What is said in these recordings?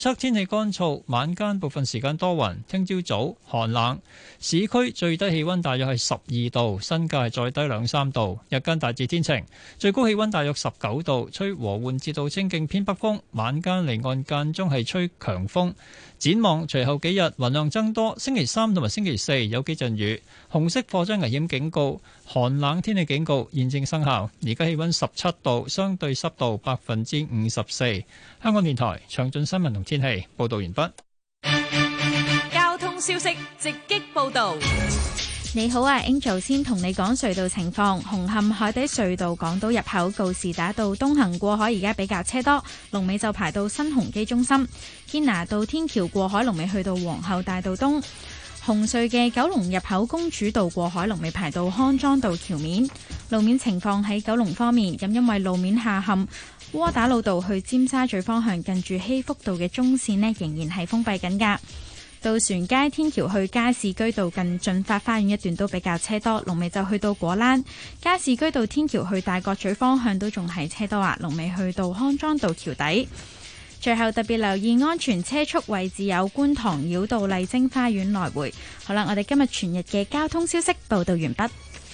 測天氣乾燥，晚間部分時間多雲，聽朝早寒冷，市區最低氣溫大約係12度，新界再低2-3度。日間大致天晴，最高氣溫大約19度，吹和緩至到清勁偏北風。晚間離岸間中係吹強風。展望隨後幾日雲量增多，星期3同埋星期4有幾陣雨。紅色火災危險警告、寒冷天氣警告現正生效。而家氣溫17度，相對濕度54%。香港電台詳盡新聞同天氣報道完畢。 交通消息直擊報道。 你好啊 ，Angel 先同你講隧道情況。紅磡海底隧道港島入口告士打道東行過海而家比較車多，龍尾就排到新鴻基中心。堅拿道天橋過海龍尾去到皇后大道東。紅隧嘅九龍入口公主道過海龍尾排到康莊道橋面。路面情況喺九龍方面，咁因為路面下陷，窩打老道去尖沙咀方向近住禧福道嘅中線呢仍然係封閉緊㗎。渡船街天橋去加士居道近駿發花園一段都比較車多，龍尾就去到果欄。加士居道天橋去大角咀方向都仲係車多啊，龍尾去到康莊道橋底。最後特別留意安全車速位置有觀塘繞道麗晶花園來回。好啦，我哋今日全日嘅交通消息報道完畢。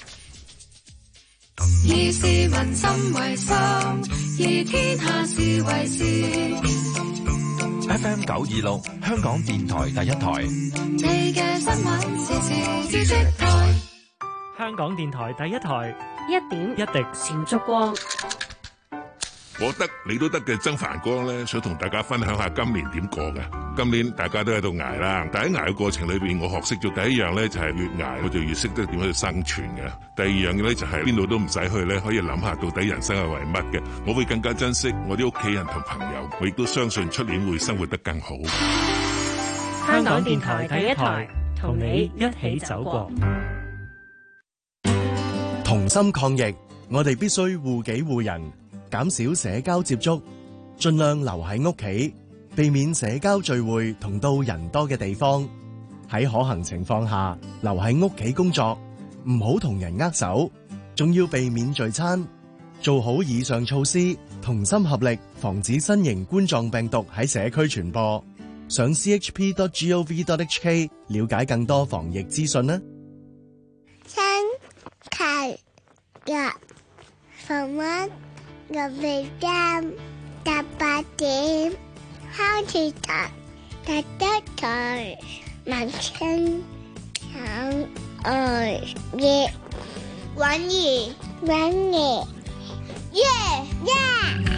以市民心為心，以天下事為事。 FM 926香港電台第一台。 你嘅新聞時事知識台。 香港電台第一台。 一點一滴閃燭光。 我得你都得嘅曾繁光咧，想同大家分享下今年點過嘅。今年大家都喺度捱啦，但喺捱嘅過程裏邊，我學識咗第一樣咧就係越捱我就越識得點樣去生存嘅。第二樣嘅咧就係邊度都唔使去咧，可以諗下到底人生係為乜嘅。我會更加珍惜我啲屋企人同朋友，我亦都相信出年會生活得更好。 香港電台第一台，同你一起走過。 同心抗疫，我哋必須護己護人。減少社交接觸，盡量留喺屋企，避免社交聚會同到人多嘅地方。喺可行情況下，留喺屋企工作，唔好同人握手，仲要避免聚餐。做好以上措施，同心合力，防止新型冠狀病毒喺社區傳播。上 chp.gov.hk 了解更多防疫資訊啦。 星期日逢晚6:8點，開始第一台文青寵愛葉允兒耶耶。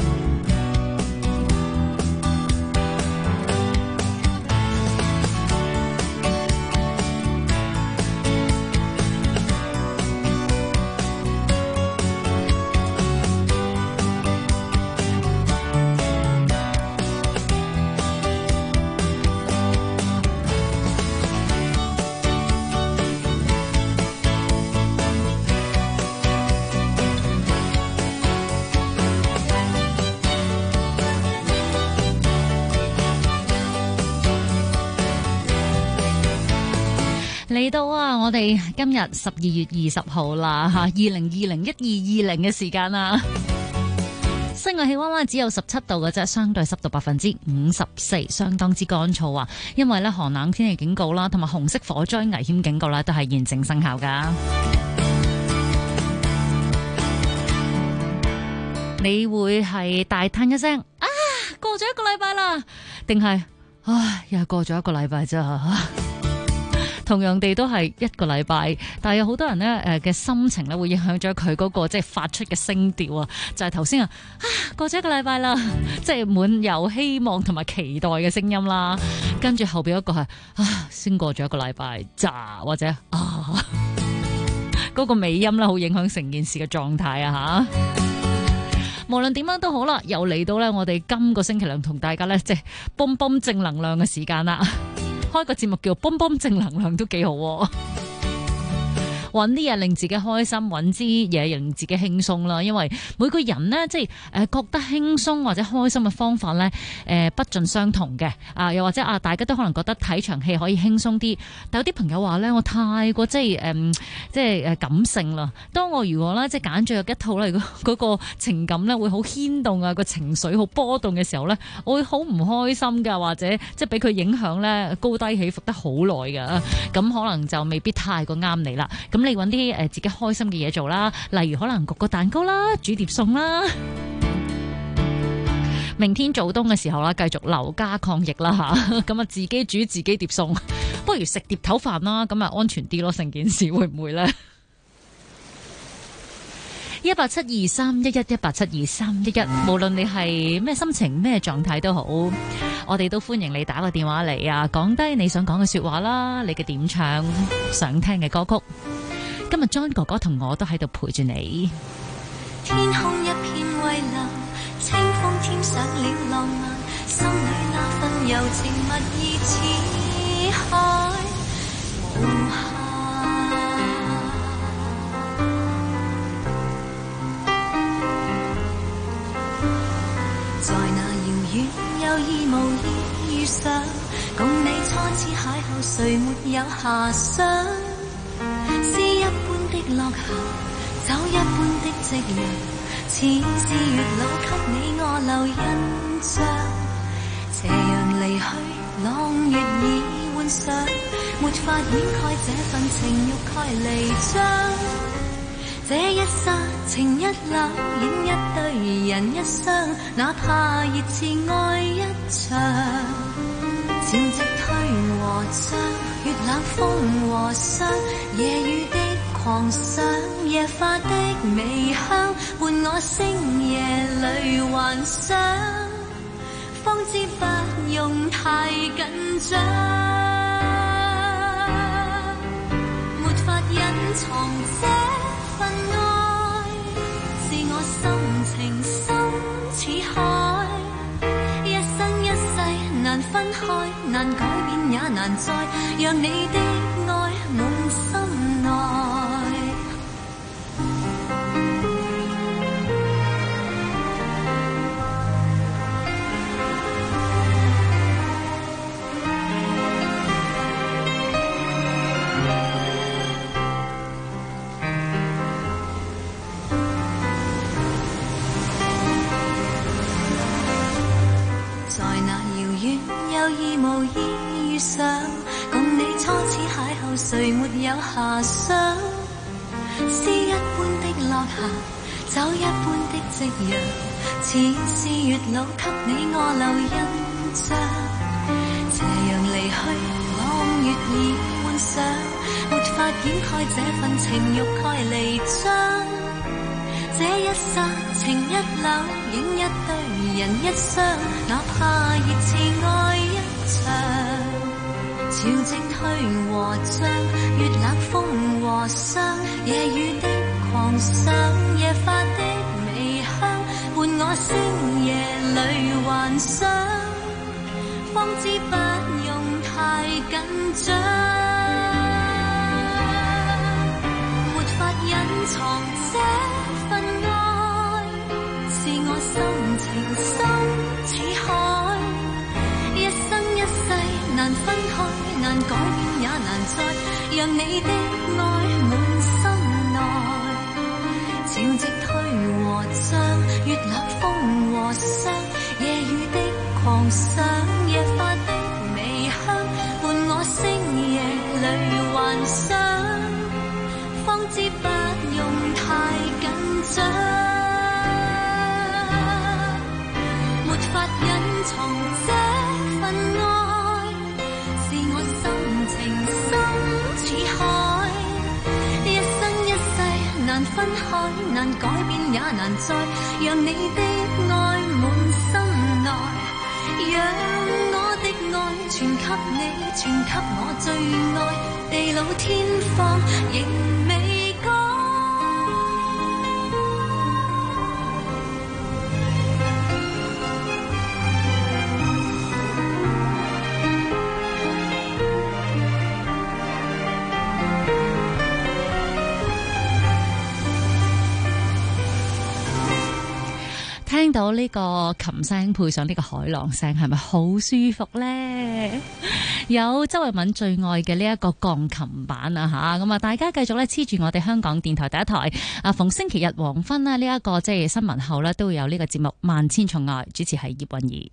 嚟到啊！我哋今日12月20號啦吓，2020-1220嘅時間啦。室外氣溫咧只有17度嘅啫，相對濕度54%，相當之乾燥啊！因為咧寒冷天氣警告啦，同埋紅色火災危險警告咧都係現正生效噶。你會係大嘆一聲啊，過咗一個禮拜啦，定係唉又過咗一個禮拜啫？同樣地都係一個禮拜，但係有好多人咧嘅心情咧會影響咗佢嗰個即係發出嘅聲調啊，就係頭先過咗一個禮拜啦，即係滿有希望同埋期待嘅聲音啦，跟住後邊一個係先過咗一個禮拜咋，或者嗰個尾音啦，好影響成件事嘅狀態啊吓。無論點樣都好啦，又嚟到咧我哋今個星期兩同大家咧即係泵泵正能量嘅時間啦。開個節目叫泵泵正能量都幾好。 揾啲嘢令自己開心，揾啲嘢令自己輕鬆啦。因為每個人呢，即係覺得輕鬆或者開心嘅方法呢，不盡相同嘅。又或者大家都可能覺得睇場戲可以輕鬆啲，但有啲朋友話呢，我太過即係感性啦。當我如果咧即係揀咗一套咧，嗰個情感咧會好牽動啊，個情緒好波動嘅時候咧，我會好唔開心噶，或者即係俾佢影響咧高低起伏得好耐噶，咁可能就未必太過啱你啦。咁你揾啲自己開心嘅嘢做啦，例如可能焗個蛋糕啦，煮碟餸啦。明天早冬嘅時候啦，繼續留家抗疫啦吓，咁啊自己煮自己碟餸，不如食碟頭飯啦，咁啊安全啲咯，成件事會唔會咧？1872311，1872311，無論你係咩心情咩狀態都好，我哋都歡迎你打個電話嚟啊，講低你想講嘅說話啦，你嘅點唱，想聽嘅歌曲。今日 John 哥哥同我都喺度陪住你。 天空一片蔚藍，清風添上了浪漫，心裏那份柔情蜜意似海無限。在那遙遠有意無意遇上，共你初次邂逅，誰沒有遐想？詩一般的落霞，酒一般的夕陽，似是月老給你我留印象。斜陽離去，朗月已換上，沒法掩蓋這份情欲蓋彌彰。這一剎情一縷，影一對人一雙，哪怕熱熾愛一場。潮汐退和漲，月冷風和霜，夜雨的狂想，夜花的微香，伴我星夜裏幻想，方知不用太緊張，沒法隱藏這份愛，是我心情深似海，一生一世難分開，難改變也難再讓你的愛滿心內。有意無意遇上，共你初次邂逅，誰沒有遐想？詩一般的落霞，酒一般的夕陽，似是月老給你我留印象。斜陽離去，朗月已換上，沒法掩蓋這份情欲蓋彌彰。這一剎情一縷，影一對人一雙，哪怕熱熾愛一場。潮汐退和漲，月冷風和霜，夜雨的狂想，夜花的微香，伴我星夜裏幻想，方知不用太緊張，沒法隱藏這份愛，是我心情深似海，一生一世難分開，難改變也難再讓你的愛滿心內。潮汐退和漲，月冷風和霜，夜雨的狂想，夜花的微香，伴我星夜裏幻想，方知不用太緊張，沒法隱藏這份愛，是我心情深似海，一生一世難分開，難改變也難再讓你的愛滿心內，讓我的愛傳給你，傳給我最愛，地老天荒仍未改。 聽到呢個琴聲配上呢個海浪聲，係咪好舒服呢？有周慧敏最愛嘅呢一個鋼琴版啊吓，咁啊大家繼續咧黐住我哋香港電台第一台啊，逢星期日黃昏呢一個即係新聞後呢，都會有呢個節目《萬千寵愛》，主持係葉韻儀。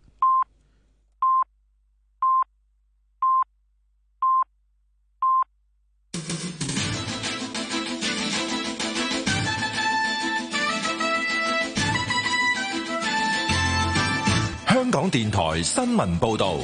香港電台新聞報道。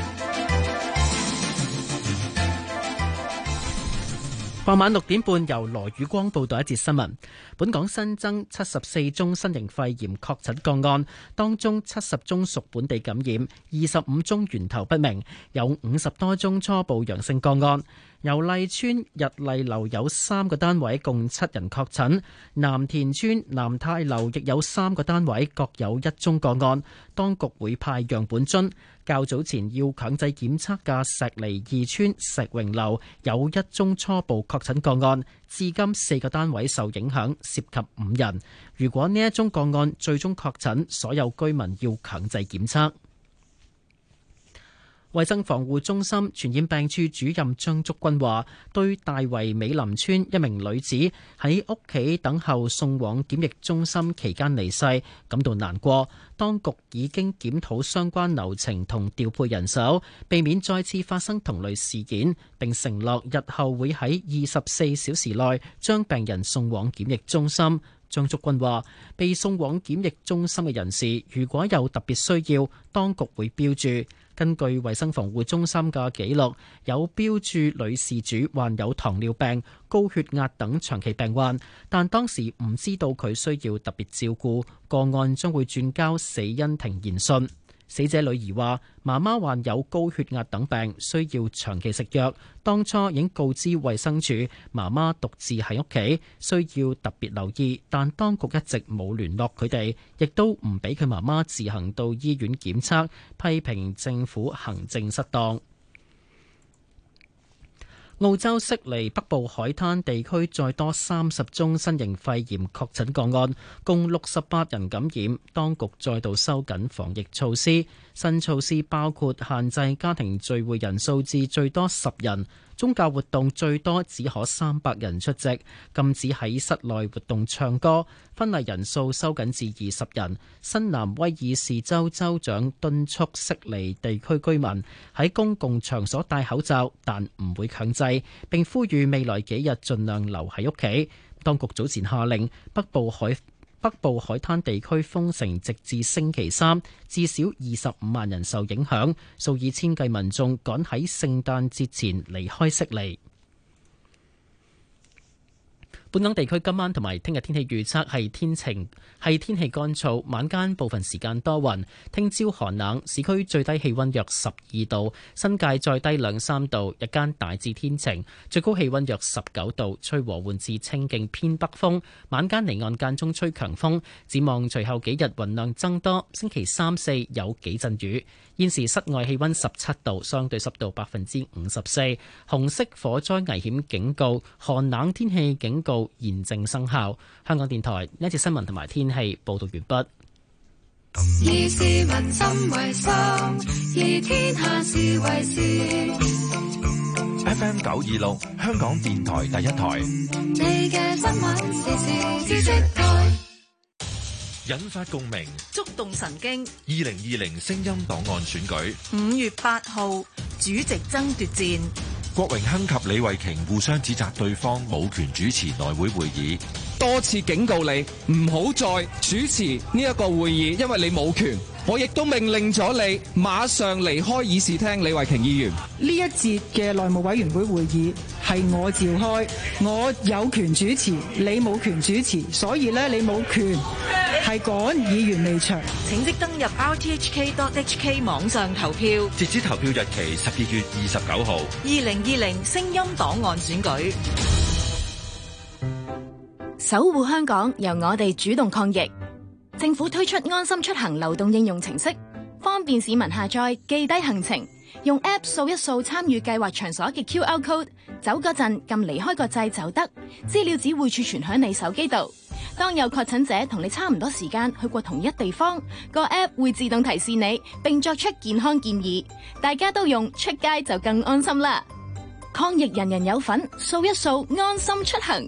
傍晚6點半，由羅宇光報道一節新聞。本港新增74宗新型肺炎確診個案，當中70宗屬本地感染，25宗源頭不明，有50多宗初步陽性個案。油麗邨日麗樓有3個單位，共7人確診；南田邨南泰樓亦有3個單位，各有1宗個案。當局會派樣本樽。較早前要強制檢測嘅石梨2邨石榮樓有1宗初步確診個案，至今4個單位受影響，涉及5人。如果呢一宗個案最終確診，所有居民要強制檢測。衛生防護中心傳染病處主任張竹君話，對大圍美林村一名女子喺屋企等候送往檢疫中心期間離世感到難過，當局已經檢討相關流程同調配人手，避免再次發生同類事件，並承諾日後會喺24小時內將病人送往檢疫中心。張竹君話，被送往檢疫中心嘅人士如果有特別需要，當局會標注。根據衛生防護中心嘅記錄，有標注女事主患有糖尿病、高血壓等長期病患，但當時唔知道佢需要特別照顧，個案將會轉交死因庭研訊。死者女兒話，媽媽患有高血壓等病，需要長期食藥。當初已經告知衛生署，媽媽獨自喺屋企，需要特別留意，但當局一直冇聯絡佢哋，亦都唔俾佢媽媽自行到醫院檢測，批評政府行政失當。澳洲悉尼北部海灘地區再多30宗新型肺炎確診個案，共68人感染。當局再度收緊防疫措施，新措施包括限制家庭聚會人數至最多10人，宗教活動最多只可300人出席，禁止喺室內活動唱歌，婚禮人數收緊至20人。新南威爾士州州長敦促悉尼地區居民喺公共場所戴口罩，但唔會強制，並呼籲未來幾日盡量留喺屋企。當局早前下令北部海灘地區封城，直至星期三，至少25萬人受影響，數以千計民眾趕喺聖誕節前離開悉尼。本港地區今晚同埋聽日天氣預測係天氣乾燥，晚間部分時間多雲，聽朝寒冷，市區最低氣溫約12度，新界再低2-3度，日間大致天晴，最高氣溫約19度，吹和緩至清勁偏北風，晚間離岸間中吹強風。展望隨後幾日雲量增多，星期3、4有幾陣雨。現時室外氣溫17度，相對濕度54%，紅色火災危險警告、寒冷天氣警告現正生效。香港電台呢一節新聞同埋天氣報道完畢。 以市民心為心，以天下事為事。 FM 926，香港電台第一台。 你嘅新聞時事知識台。 引發共鳴， 觸動神經。 2020聲音檔案選舉 5月8號，主席爭奪戰。 郭榮鏗及李慧瓊互相指責對方冇權主持內會會議， 多次警告你唔好再主持呢一個會議，因為你冇權。我亦都命令咗你馬上離開議事廳。李慧瓊議員， 呢一節嘅內務委員會會議係我召開，我有權主持，你冇權主持，所以咧你冇權係趕議員離場。 請即登入 rthk.hk 網上投票， 截止投票日期12月29號。 2020聲音檔案選舉， 守護香港，由我哋主動抗疫。政府推出安心出行流動應用程式，方便市民下載記低行程，用 App 掃一掃參與計劃場所嘅 QR code， 走嗰陣撳離開個掣就得，資料只會儲存響你手機度。 當有確診者同你差唔多時間去過同一地方，個 app 會自動提示你，並作出健康建議。大家都用，出街就更安心啦！抗疫人人有份，掃一掃安心出行。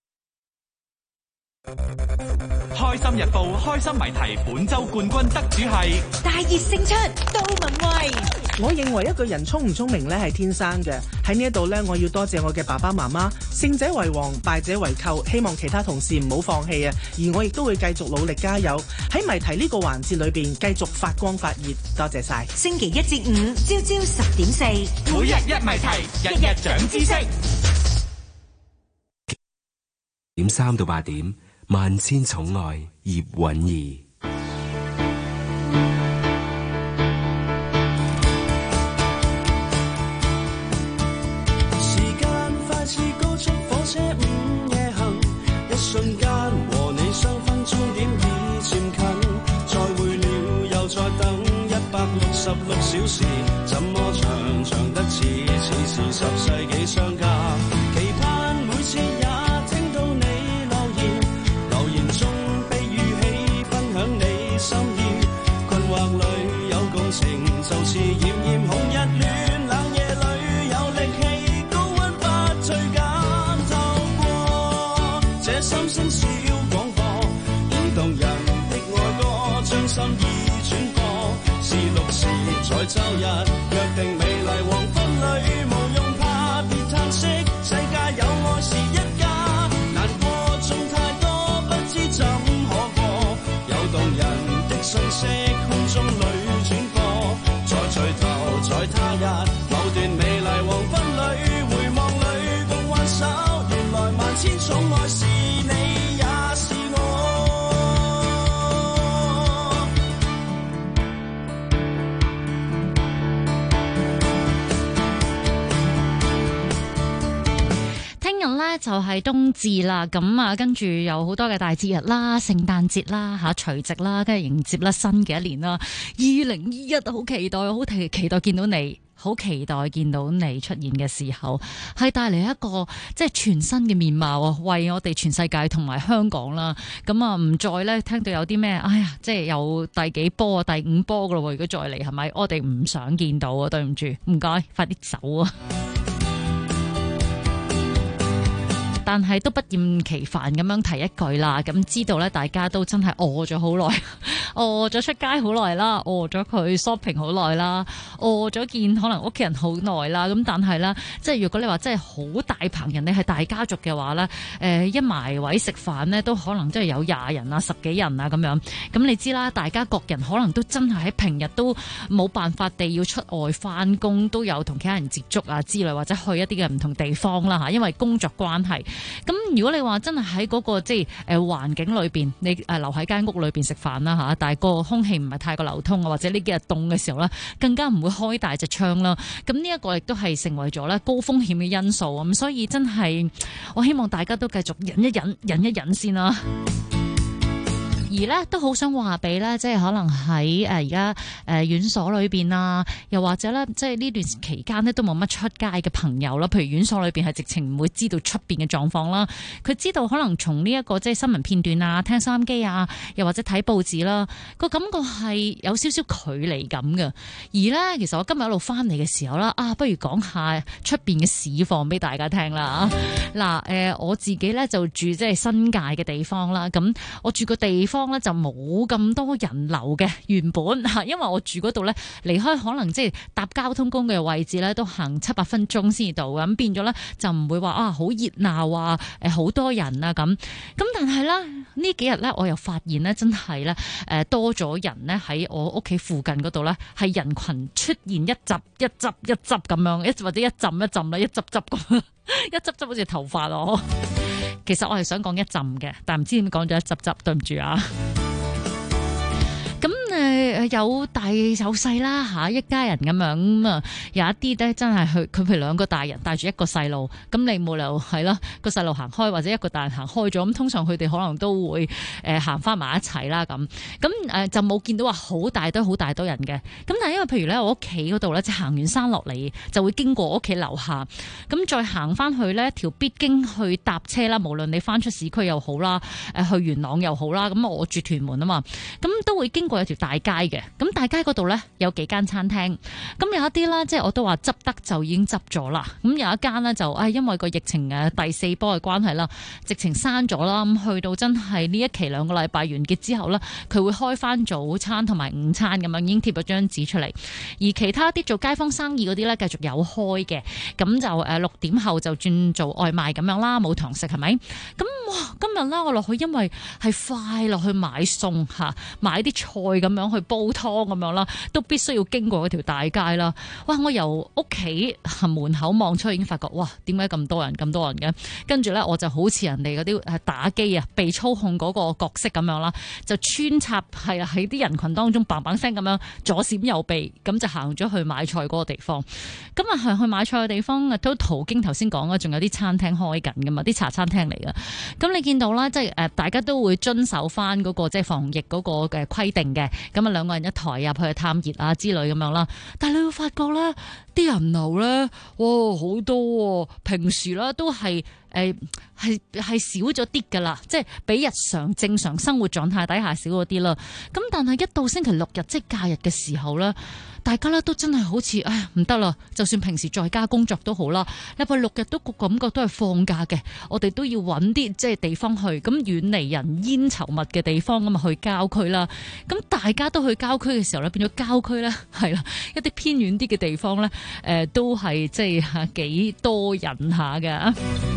開心日報開心謎題本周冠軍得主係大熱勝出杜文蔚。 我認為一個人聰唔聰明咧係天生嘅。喺呢一度咧，我要多謝我嘅爸爸媽媽。勝者為王，敗者為寇。希望其他同事唔好放棄啊！而我亦都會繼續努力加油，喺謎題呢個環節裏邊繼續發光發熱。多謝晒。 星期一至五朝朝10:4，每日一謎題，日日長知識。 點3到8點，萬千寵愛葉韻儀。 時間快似高速火車午夜行，一瞬間和你相分終點已漸近，再會了又再等166小時，怎麼長得似10世紀相隔，期盼每次也聽到你留言中被語氣分享你心意，困惑裏有共情，就似炎炎紅日暖冷夜裏有力氣，高溫不退減，透過這心聲小廣播，動動人的愛歌，將心意轉播，是6時在周日約定美麗黃昏裏，無用怕別嘆息，世界有愛是一家，難過總太多不知怎可過，有動人的訊息空中裏轉播，再聚頭在他日某段美麗黃昏裏，回望裏共挽手，原來萬千寵愛是你也是我。 聽日咧就係冬至啦，咁啊跟住有好多嘅大節日啦，聖誕節啦吓，除夕啦，跟住迎接啦新嘅一年啦。2021好期待，好期待見到你，好期待見到你出現嘅時候，係帶嚟一個即係全新嘅面貌啊，為我哋全世界同埋香港啦。咁啊唔再咧聽到有啲咩，哎呀，即係有第幾波啊，第5波噶咯，如果再嚟係咪？我哋唔想見到啊，對唔住，唔該，快啲走啊！但係都不厭其煩咁樣提一句啦，咁知道咧大家都真係餓咗好耐，餓咗出街好耐啦，餓咗佢 shopping 好耐啦，餓咗見可能屋企人好耐啦，咁但係咧，即係如果你話真係好大棚人，你係大家族嘅話咧，一埋位食飯咧都可能真係有20人啊、10幾人啊咁樣，咁你知啦，大家各人可能都真係喺平日都冇辦法地要出外翻工，都有同其他人接觸啊之類，或者去一啲嘅唔同地方啦嚇，因為工作關係。咁如果你話真係喺嗰個即係環境裏邊，你留喺間屋裏邊食飯啦嚇，但係個空氣唔係太過流通啊，或者呢幾日凍嘅時候咧，更加唔會開大隻窗啦。咁呢一個亦都係成為咗咧高風險嘅因素啊。咁所以真係我希望大家都繼續忍一忍先啦。而咧都好想話俾咧，即係可能喺而家院所裏邊啊，又或者咧，即係呢段期間咧都冇乜出街嘅朋友啦。譬如院所裏邊係直情唔會知道出邊嘅狀況啦，佢知道可能從呢一個即係新聞片段啊、聽收音機啊，又或者睇報紙啦，個感覺係有少少距離感嘅。而咧，其實我今日一路翻嚟嘅時候啦，不如講下出邊嘅市況俾大家聽啦。嗱，我自己咧就住即係新界嘅地方啦，咁我住個地方咧就冇咁多人流嘅，原本因為我住嗰度咧離開可能即係搭交通工具嘅位置咧都行7-8分鐘先至到，咁變咗咧就唔會話好熱鬧啊，好多人啊咁。但係咧呢幾日咧我又發現咧真係咧多咗人咧喺我屋企附近嗰度咧係人群出現一執咁樣，或者一浸啦，一執咁，一執好似頭髮咯。其實我係想講一浸嘅，但唔知點講咗一執，對唔住啊。咁有大有細啦嚇，一家人咁樣咁啊，有一啲咧真係佢譬如兩個大人帶住一個細路，咁你冇理由係啦，個細路行開或者一個大人行開咗，咁通常佢哋可能都會行翻埋一齊啦咁就冇見到話好大堆人嘅。咁但係因為譬如咧我屋企嗰度咧，即係行完山落嚟就會經過我屋企樓下，咁再行翻去呢條必經去搭車啦，無論你翻出市區又好啦，去元朗又好啦，咁我住屯門啊嘛，咁都會經過有條大街嘅，咁大街嗰度呢，有幾間餐廳，咁有一啲啦，即係我都話執得就已經執咗啦，咁有一間呢，就因為個疫情第4波嘅關係啦，直情閂咗啦，咁去到真係呢一期2個禮拜完結之後呢，佢會開翻早餐同埋午餐咁樣，已經貼咗張紙出嚟，而其他啲做街坊生意嗰啲呢，繼續有開嘅，咁就6點後就轉做外賣咁樣啦，冇堂食係咪？咁哇，今日啦我落去，因為係快落去買餸嚇，買啲菜咁樣去煲湯咁樣啦，都必須要經過嗰條大街啦。哇！我由屋企門口望出去已經發覺，哇！點解咁多人嘅？跟住咧我就好似人哋嗰啲打機啊，被操控嗰個角色咁樣啦，就穿插喺啲人群當中嘭嘭聲咁樣左閃右避，咁就行咗去買菜嗰個地方。咁啊去買菜嘅地方都途經頭先講嘅，仲有啲餐廳開緊噶嘛，啲茶餐廳嚟嘅。咁你見到啦，即係大家都會遵守翻嗰個即係防疫嗰個嘅規定嘅。咁啊2個人一台入去探熱啊之類咁樣啦。但係你會發覺咧，啲人流咧，哇好多喎！平時咧都係少咗啲噶啦，即係比日常正常生活狀態底下少咗啲啦。咁但係一到星期6日即係假日嘅時候咧，大家咧都真係好似唔得啦，就算平時在家工作都好啦，禮拜6日都個感覺都係放假嘅，我哋都要揾啲即係地方去，咁遠離人煙稠密嘅地方咁啊去郊區啦。咁大家都去郊區嘅時候咧，變咗郊區咧係啦，一啲偏遠啲嘅地方咧，都係即係幾多人下㗎。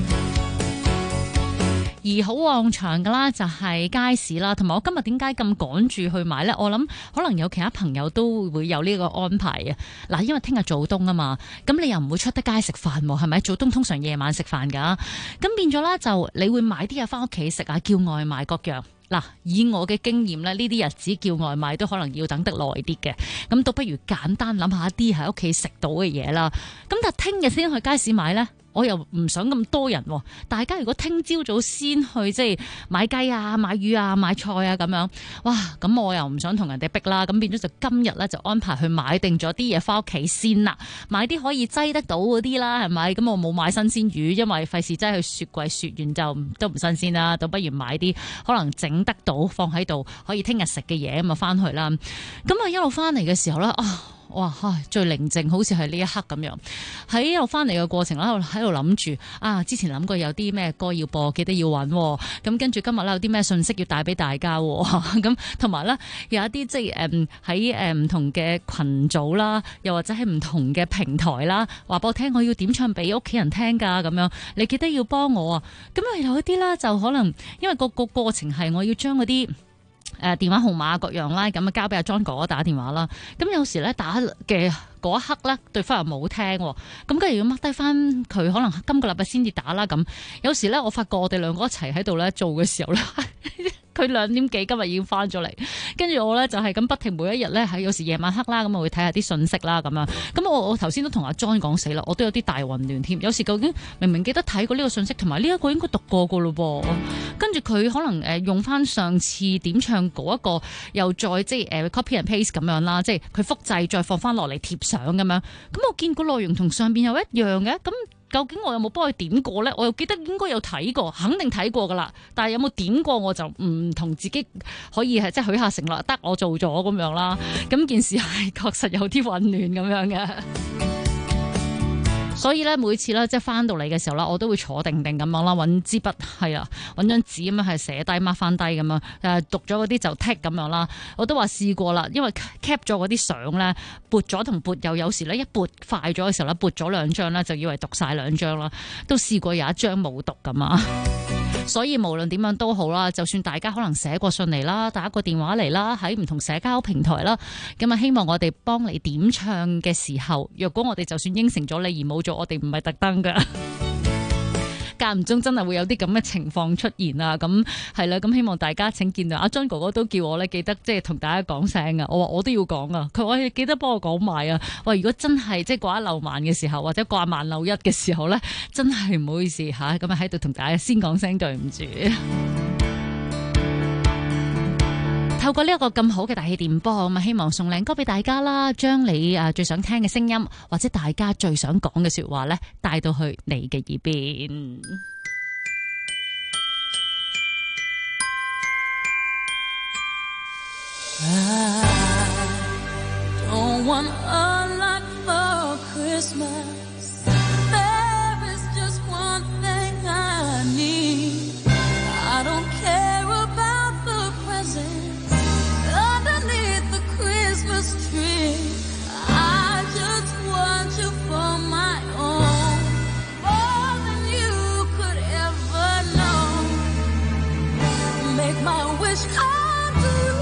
而好旺場㗎啦，就係街市啦，同埋我今日點解咁趕住去買呢？我諗可能有其他朋友都會有呢個安排啊。嗱，因為聽日早冬啊嘛，咁你又唔會出得街食飯喎，係咪？早冬通常夜晚食飯㗎，咁變咗啦，就你會買啲嘢翻屋企食啊，叫外賣各樣。嗱，以我嘅經驗咧，呢啲日子叫外賣都可能要等得耐啲嘅，咁倒不如簡單諗下一啲喺屋企食到嘅嘢啦。咁但係聽日先去街市買呢，我又唔想咁多人喎。大家如果聽朝早先去即係買雞啊、買魚啊、買菜啊咁樣，哇！咁我又唔想同人哋逼啦，咁變咗就今日咧就安排去買定咗啲嘢翻屋企先啦，買啲可以擠得到嗰啲啦，係咪？咁我冇買新鮮魚，因為費事擠去雪櫃雪完就都唔新鮮啦，倒不如買啲可能整得到放喺度可以聽日食嘅嘢咁啊翻去啦。咁啊一路翻嚟嘅時候咧哇！最寧靜好似係呢一刻咁樣，喺一路翻嚟嘅過程啦，喺度諗住之前諗過有啲咩歌要播，記得要揾。咁跟住今日咧有啲咩信息要帶俾大家。咁同埋咧有一啲即係喺唔同嘅群組啦，又或者喺唔同嘅平台啦，話俾我聽我要點唱俾屋企人聽㗎咁樣，你記得要幫我啊。咁啊有一啲啦就可能因為個過程係我要將嗰啲電話號碼各樣啦，咁啊交俾阿 John 哥打電話啦。咁有時咧打嘅嗰一刻咧，對方又冇聽，咁跟住要 mark 低翻佢，可能今個禮拜先至打啦。咁有時咧，我發覺我哋兩個一齊喺度咧做嘅時候咧，佢2點幾今日已經翻咗嚟，跟住我咧就係咁不停每一日咧喺有時夜晚黑啦，咁我會睇下啲信息啦咁樣。咁我頭先都同阿 John 講死啦，我都有啲大混亂添。有時究竟明明記得睇過呢個信息，同埋呢一個應該讀過噶咯噃，跟住佢可能用翻上次點唱嗰一個，又再即係copy and paste 咁樣啦，即係佢複製再放翻落嚟貼相咁樣。咁我見個內容同上邊又一樣嘅，咁究竟我有冇幫佢點過呢？我又記得應該有睇過，肯定睇過噶啦。但係有冇點過我就唔同自己可以係即係許下承諾，得我做咗咁樣啦。咁件事係確實有啲混亂咁樣嘅。所以咧，每次咧即係翻到嚟嘅時候啦，我都會坐定定咁樣啦，揾支筆係啊，揾張紙咁樣係寫低 mark 翻低咁樣，讀咗嗰啲就 tick 咁樣啦。我都話試過啦，因為 cap 咗嗰啲相咧，撥咗同撥又有時咧一撥快咗嘅時候咧，撥咗2張咧，就以為讀晒2張啦，都試過有一張冇讀咁啊。所以無論點樣都好啦，就算大家可能寫過信嚟啦，打個電話嚟啦，喺唔同社交平台啦，咁啊希望我哋幫你點唱嘅時候，若果我哋就算應承咗你而冇做，我哋唔係特登噶。 間唔中真係會有啲咁嘅情況出現啊。咁係啦，咁希望大家請見諒。阿 John 哥哥都叫我咧記得即係同大家講聲啊。我話我都要講啊。佢話記得幫我講埋啊。喂，如果真係即係掛一漏萬嘅時候，或者掛萬漏一嘅時候咧，真係唔好意思吓，咁啊喺度同大家先講聲對唔住。透過呢一個咁好嘅大氣電波，咁啊希望送靚歌俾大家啦，將你最想聽嘅聲音或者大家最想講嘅說話咧帶到去你嘅耳邊。 I don't want a lot for Christmas. There is just one thing I need. I don't care about the presents underneath the Christmas tree. I just want you for my own, more than you could ever know. Make my wish come true.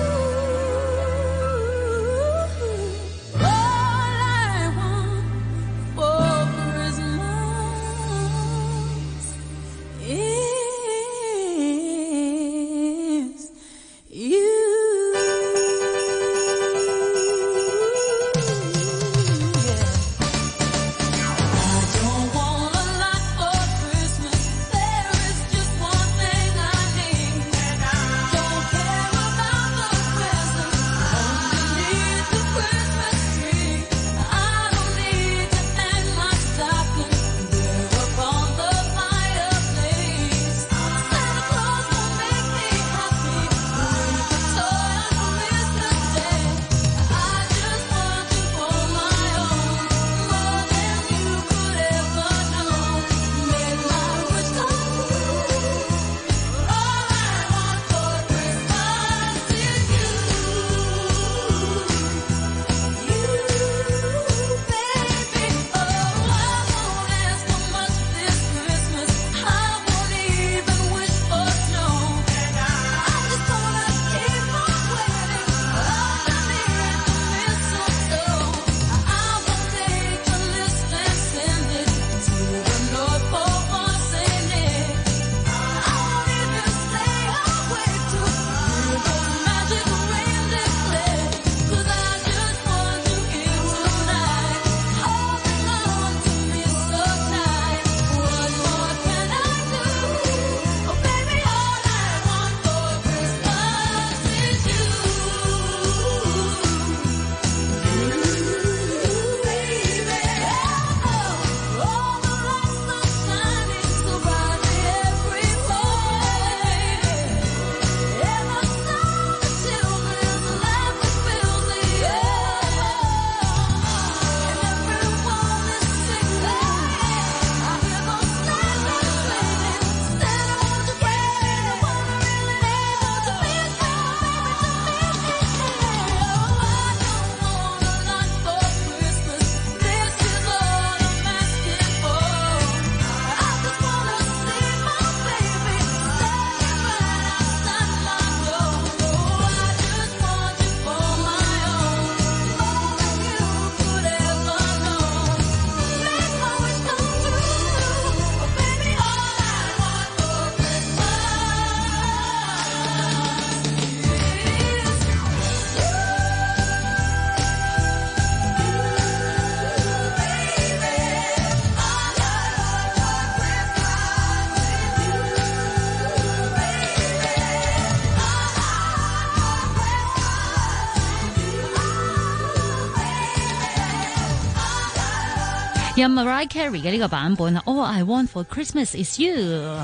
有 Mariah Carey 嘅呢個版本 All I Want for Christmas is You。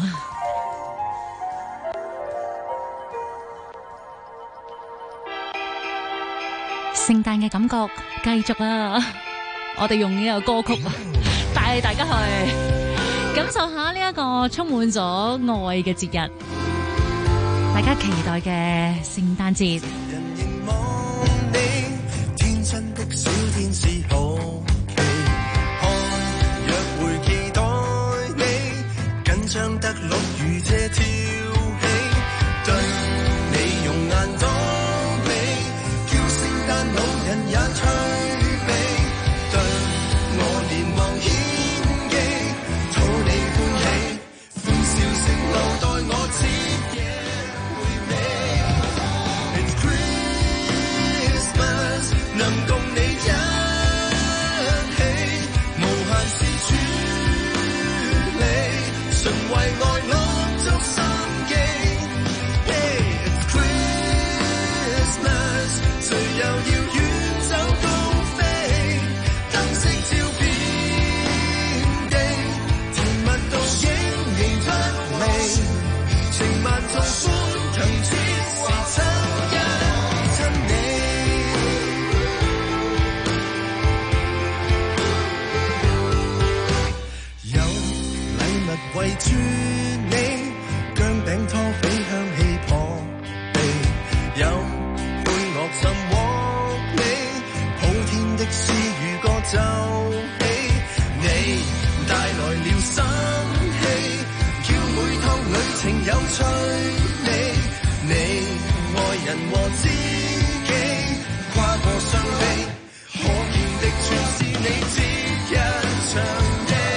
聖誕嘅感覺繼續啊！我哋用呢個歌曲帶大家去感受下呢一個充滿咗愛嘅節日，大家期待嘅聖誕節。 人凝望你，天真的小天使好奇，看約會期待你，緊張得落雨這跳起，對你用眼躲避，叫聖誕老人也趣味，對我連忙獻技，討你歡喜。 住你，姜餅拖飛香氣撲鼻，有歡樂尋獲你，普天的詩與歌奏起，你帶來了生氣，叫每趟旅程有趣味，你愛人和知己跨過傷悲，可見的全是你節日長。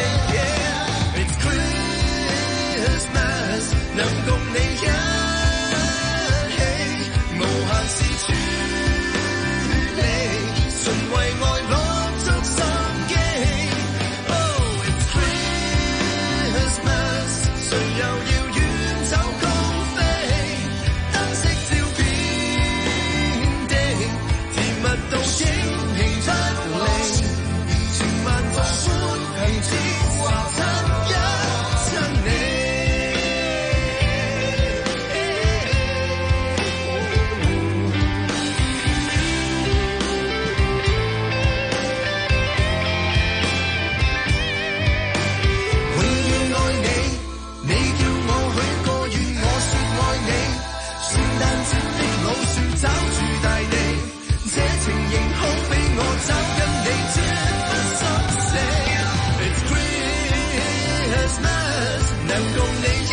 能共你一起，無限是處理，純為愛落足心機。Oh, it's Christmas， 誰又要遠走高飛？燈飾照遍地，甜蜜到英雄出離，全萬眾歡慶只是親一親你。找住大地，這情形好比我找緊你，絕不心死。It's Christmas， 能共你一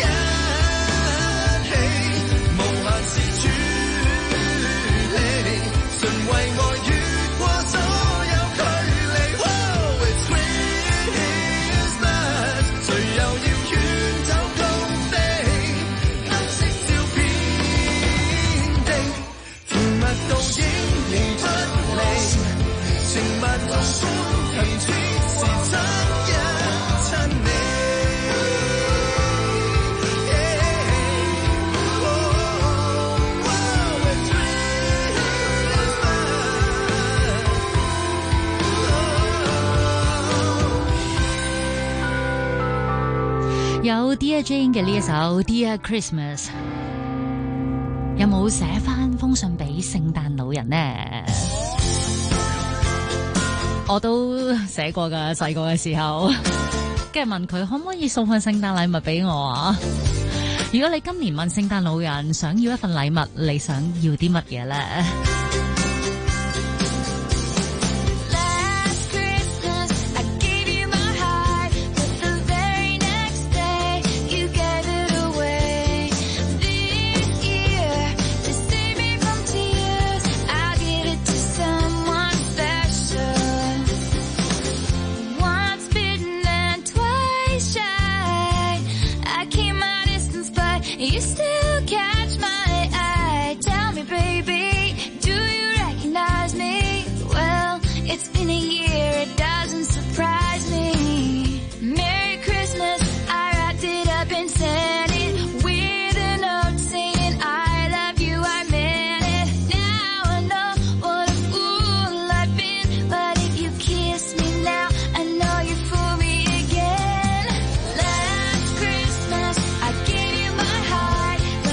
起，無限是處理，純為愛越過所有距離。Oh, it's Christmas， 誰又要遠走高飛？燈飾照遍地。到英雄出離，情萬眾歡騰，只是親一親你。 有 Dear Jane 嘅呢一首 Dear Christmas， 有冇寫翻封信俾聖誕老人呢？我都寫過噶，細個嘅時候，跟住問佢可唔可以送份聖誕禮物俾我啊？如果你今年問聖誕老人想要一份禮物，你想要啲乜嘢呢？ You still catch my eye. Tell me, baby, do you recognize me? Well, it's been a year, it doesn't surprise me. Merry Christmas, I wrapped it up and sent it with a note saying I love you, I meant it. Now I know what a fool I've been, but if you kiss me now, I know you fool me again. Last Christmas, I gave you my heart.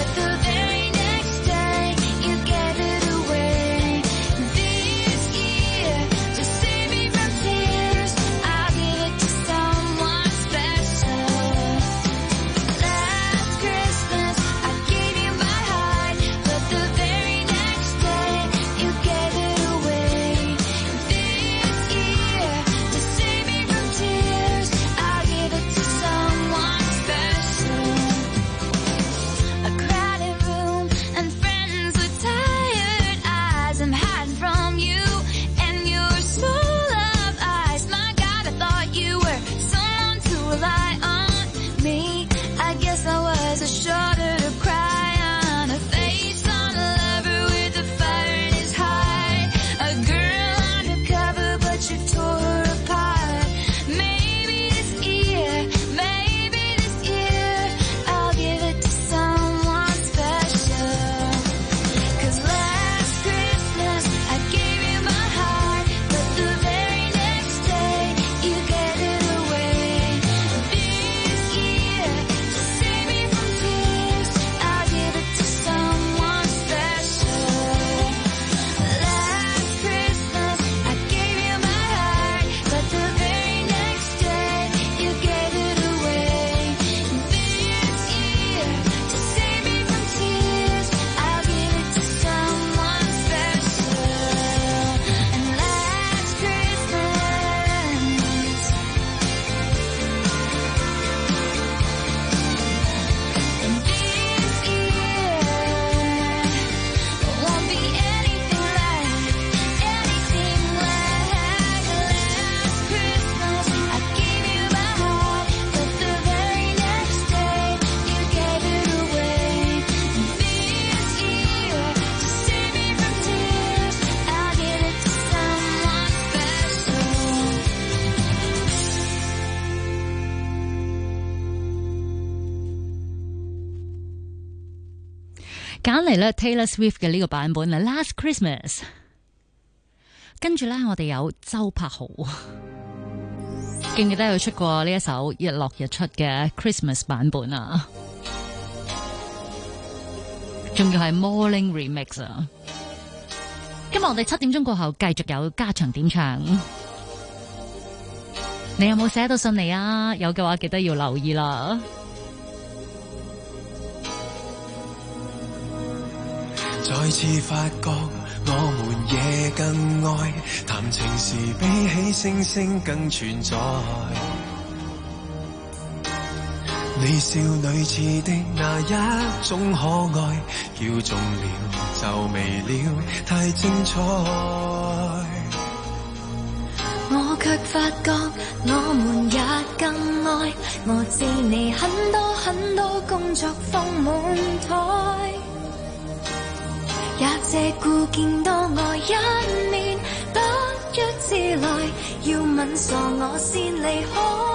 揀嚟咧 Taylor Swift 嘅呢個版本啊 Last Christmas。跟住咧，我哋有周柏豪，記唔記得有出過呢一首日落日出嘅 Christmas 版本啊？仲要係 Morning Remix 啊！今日我哋7點鐘過後繼續有加長點唱。你有冇寫到信嚟啊？有嘅話記得要留意啦。 再次發覺我們夜更愛，談情時比起星星更存在。你少女似的那一種可愛，叫中了就微了，太精彩。 我卻發覺我們也更愛，我知你很多很多工作放滿台，也借故見多我一面，不約自來，要吻傻我先離開。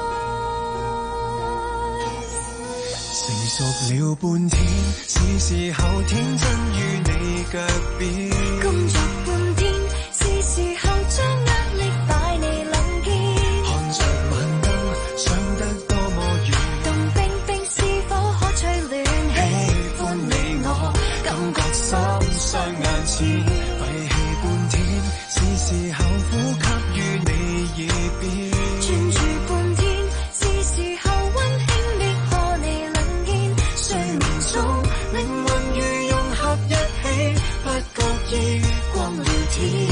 成熟了半天，是時候天真於你腳邊。 工作半天，是時候將壓力帶你冷肩。 看着晚燈，想得多麼遠。 凍冰冰是否可取暖？ 喜歡你我，感覺心相眼似。廢氣半天，是時候呼吸於你耳邊。 專注半天，是時候溫馨的可你冷肩。睡眠中靈魂如融合一起，不覺意光了天。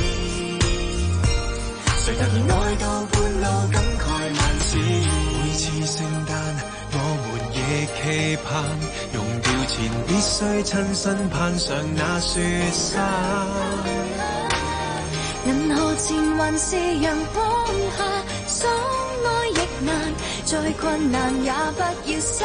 誰突然愛到半路感慨萬次。 每次聖誕我們亦期盼，溶掉前必須親身攀上那雪山。 銀河前還是陽光下，相愛亦難，再困難也不要生。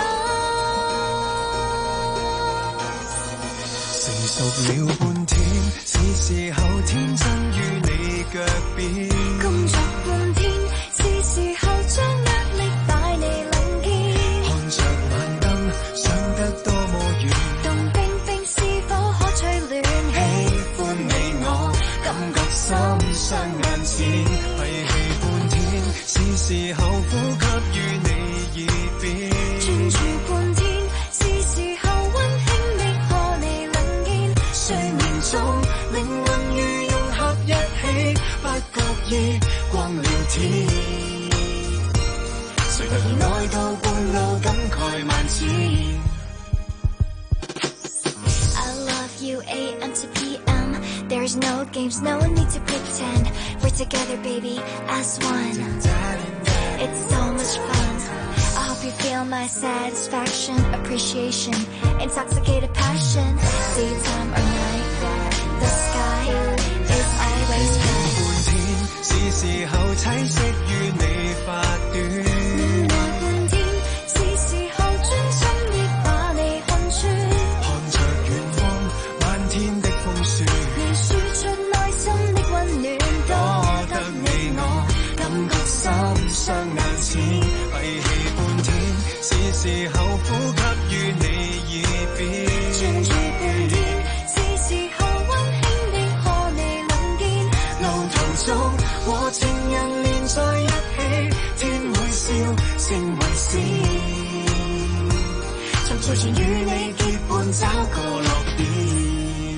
成熟了半天，是時候天真於你腳邊。 工作半天，是時候將壓力帶你冷肩。 看着晚燈，想得多麼遠。 凍冰冰是否可取暖？ 喜歡你我，感覺心相眼似。廢氣半天，是時候呼吸於你耳邊。 專注半天，是時候溫馨的可你冷肩。 睡眠中靈魂如融合一起，不覺意光了天。誰突然愛到半路感慨萬次。 I love you AM to PM. There's no games, no need to pretend. We're together, baby, as one. It's so much fun. I hope you feel my satisfaction, appreciation, intoxicated passion. Daytime or night, the sky is always blue. 半天，是時候棲息於你發短。 戀愛半天，是時候專心的把你看穿。 看着遠方，漫天的風雪。 你輸出內心的溫暖，多得你我， 感覺心相眼似。廢氣半天，是時候呼吸於你耳邊。 專注半天，是時候溫馨的可你冷肩。 路途中和情人連在一起，天會笑，星會閃。尋隨前與你結伴，找個落點。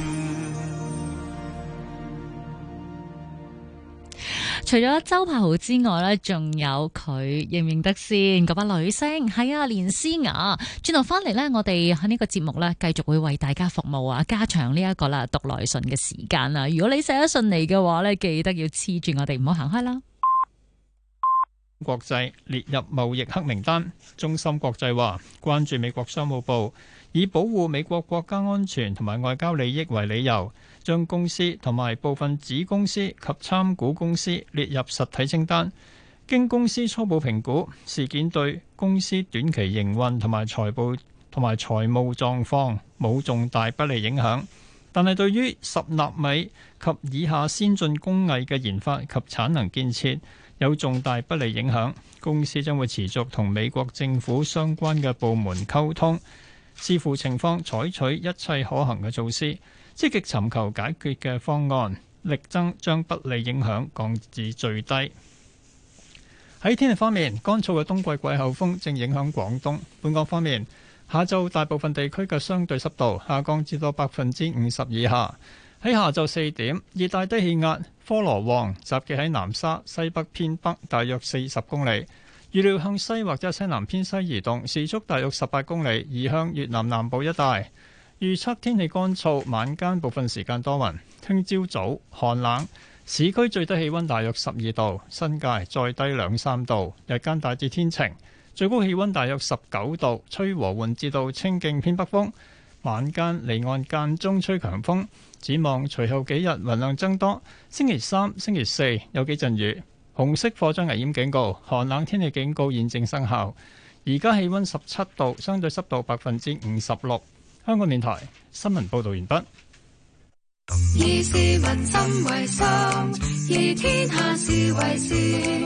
除咗周柏豪之外咧，仲有佢認唔認得先？嗰把女聲係啊，連詩雅。轉頭翻嚟咧，我哋喺呢個節目咧，繼續會為大家服務啊，加長呢一個啦讀來信嘅時間啊。如果你寫咗信嚟嘅話咧，記得要黐住我哋，唔好行開啦。 國際列入貿易黑名單，中芯國際話關注美國商務部以保護美國國家安全同埋外交利益為理由，將公司同埋部分子公司及參股公司列入實體清單。經公司初步評估，事件對公司短期營運同埋財務狀況冇重大不利影響，但係對於10納米及以下先進工藝嘅研發及產能建設有重大不利影響。公司將會持續同美國政府相關嘅部門溝通。 視乎情況採取一切可行嘅措施，積極尋求解決嘅方案，力爭將不利影響降至最低。喺天氣方面，乾燥嘅冬季季候風正影響廣東。本港方面，下晝大部分地區嘅相對濕度下降至到50%以下。喺下晝4點，熱帶低氣壓科羅旺集結喺南沙西北偏北大約40公里，預料向西或者西南偏西移動，時速大約18公里，移向越南南部一帶。預測天氣乾燥，晚間部分時間多雲。聽朝早寒冷，市區最低氣溫大約12度，新界再低2-3度。日間大致天晴，最高氣溫大約19度，吹和緩至到清勁偏北風。晚間離岸間中吹強風。展望隨後幾日雲量增多，星期3、星期4有幾陣雨。紅色火災危險警告、寒冷天氣警告現正生效。而家氣溫17度，相對濕度56%。香港電台新聞報道完畢。 以市民心為心，以天下事為事。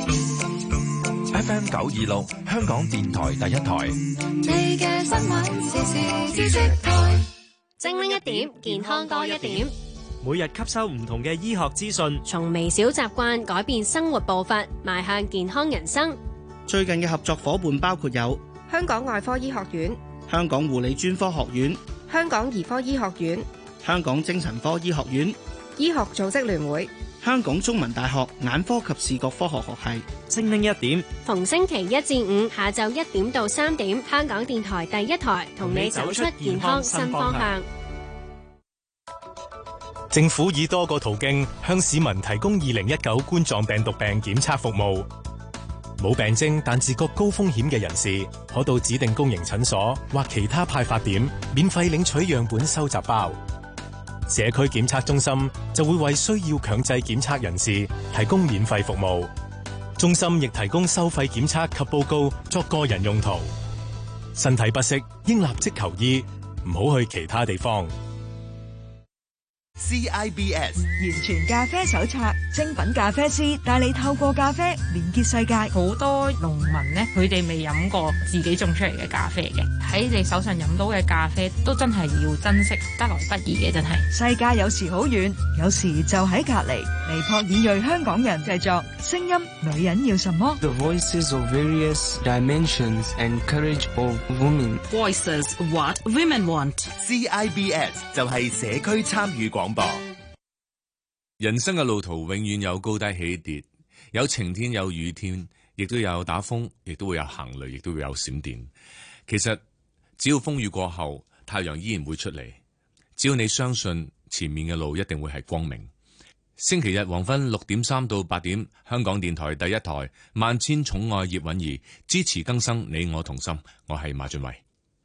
FM 926，香港電台第一台。 你嘅新聞時事知識台，精靈一點，健康多一點。 每日吸收唔同嘅醫學資訊， 從微小習慣改變生活步伐，邁向健康人生。 最近嘅合作夥伴包括有香港外科醫學院、 香港護理專科學院、 香港兒科醫學院、 香港精神科醫學院、 醫學組織聯會、 香港中文大學眼科及視覺科學學系。 精靈一點， 逢星期1至5下晝1點到3點，香港電台第一台同你走出健康新方向。 政府以多個途徑向市民提供2019冠狀病毒病檢測服務。冇病徵但自覺高風險嘅人士，可到指定公營診所或其他派發點免費領取樣本收集包。社區檢測中心就會為需要強制檢測人士提供免費服務。中心亦提供收費檢測及報告作個人用途。身體不適應立即求醫，唔好去其他地方。 CIBS 完全咖啡手冊，精品咖啡師帶你透過咖啡連結世界。 好多農民呢，佢哋未飲過自己種出嚟嘅咖啡嘅，喺你手上飲到嘅咖啡都真係要珍惜，得來不易嘅真係。 世界有時好遠，有時就喺隔離。尼泊爾裔香港人製作，聲音女人要什麼 The voices of various dimensions and courage of women. Voices what women want. CIBS 就係社區參與廣播。 人生嘅路途永遠有高低起跌，有晴天有雨天，亦都有打風，亦都會有行雷，亦都會有閃電。其實只要風雨過後，太陽依然會出嚟。只要你相信前面嘅路一定會係光明。星期日黃昏6點3到8點，香港電台第一台萬千寵愛葉韻儀支持更生，你我同心。我係馬俊偉。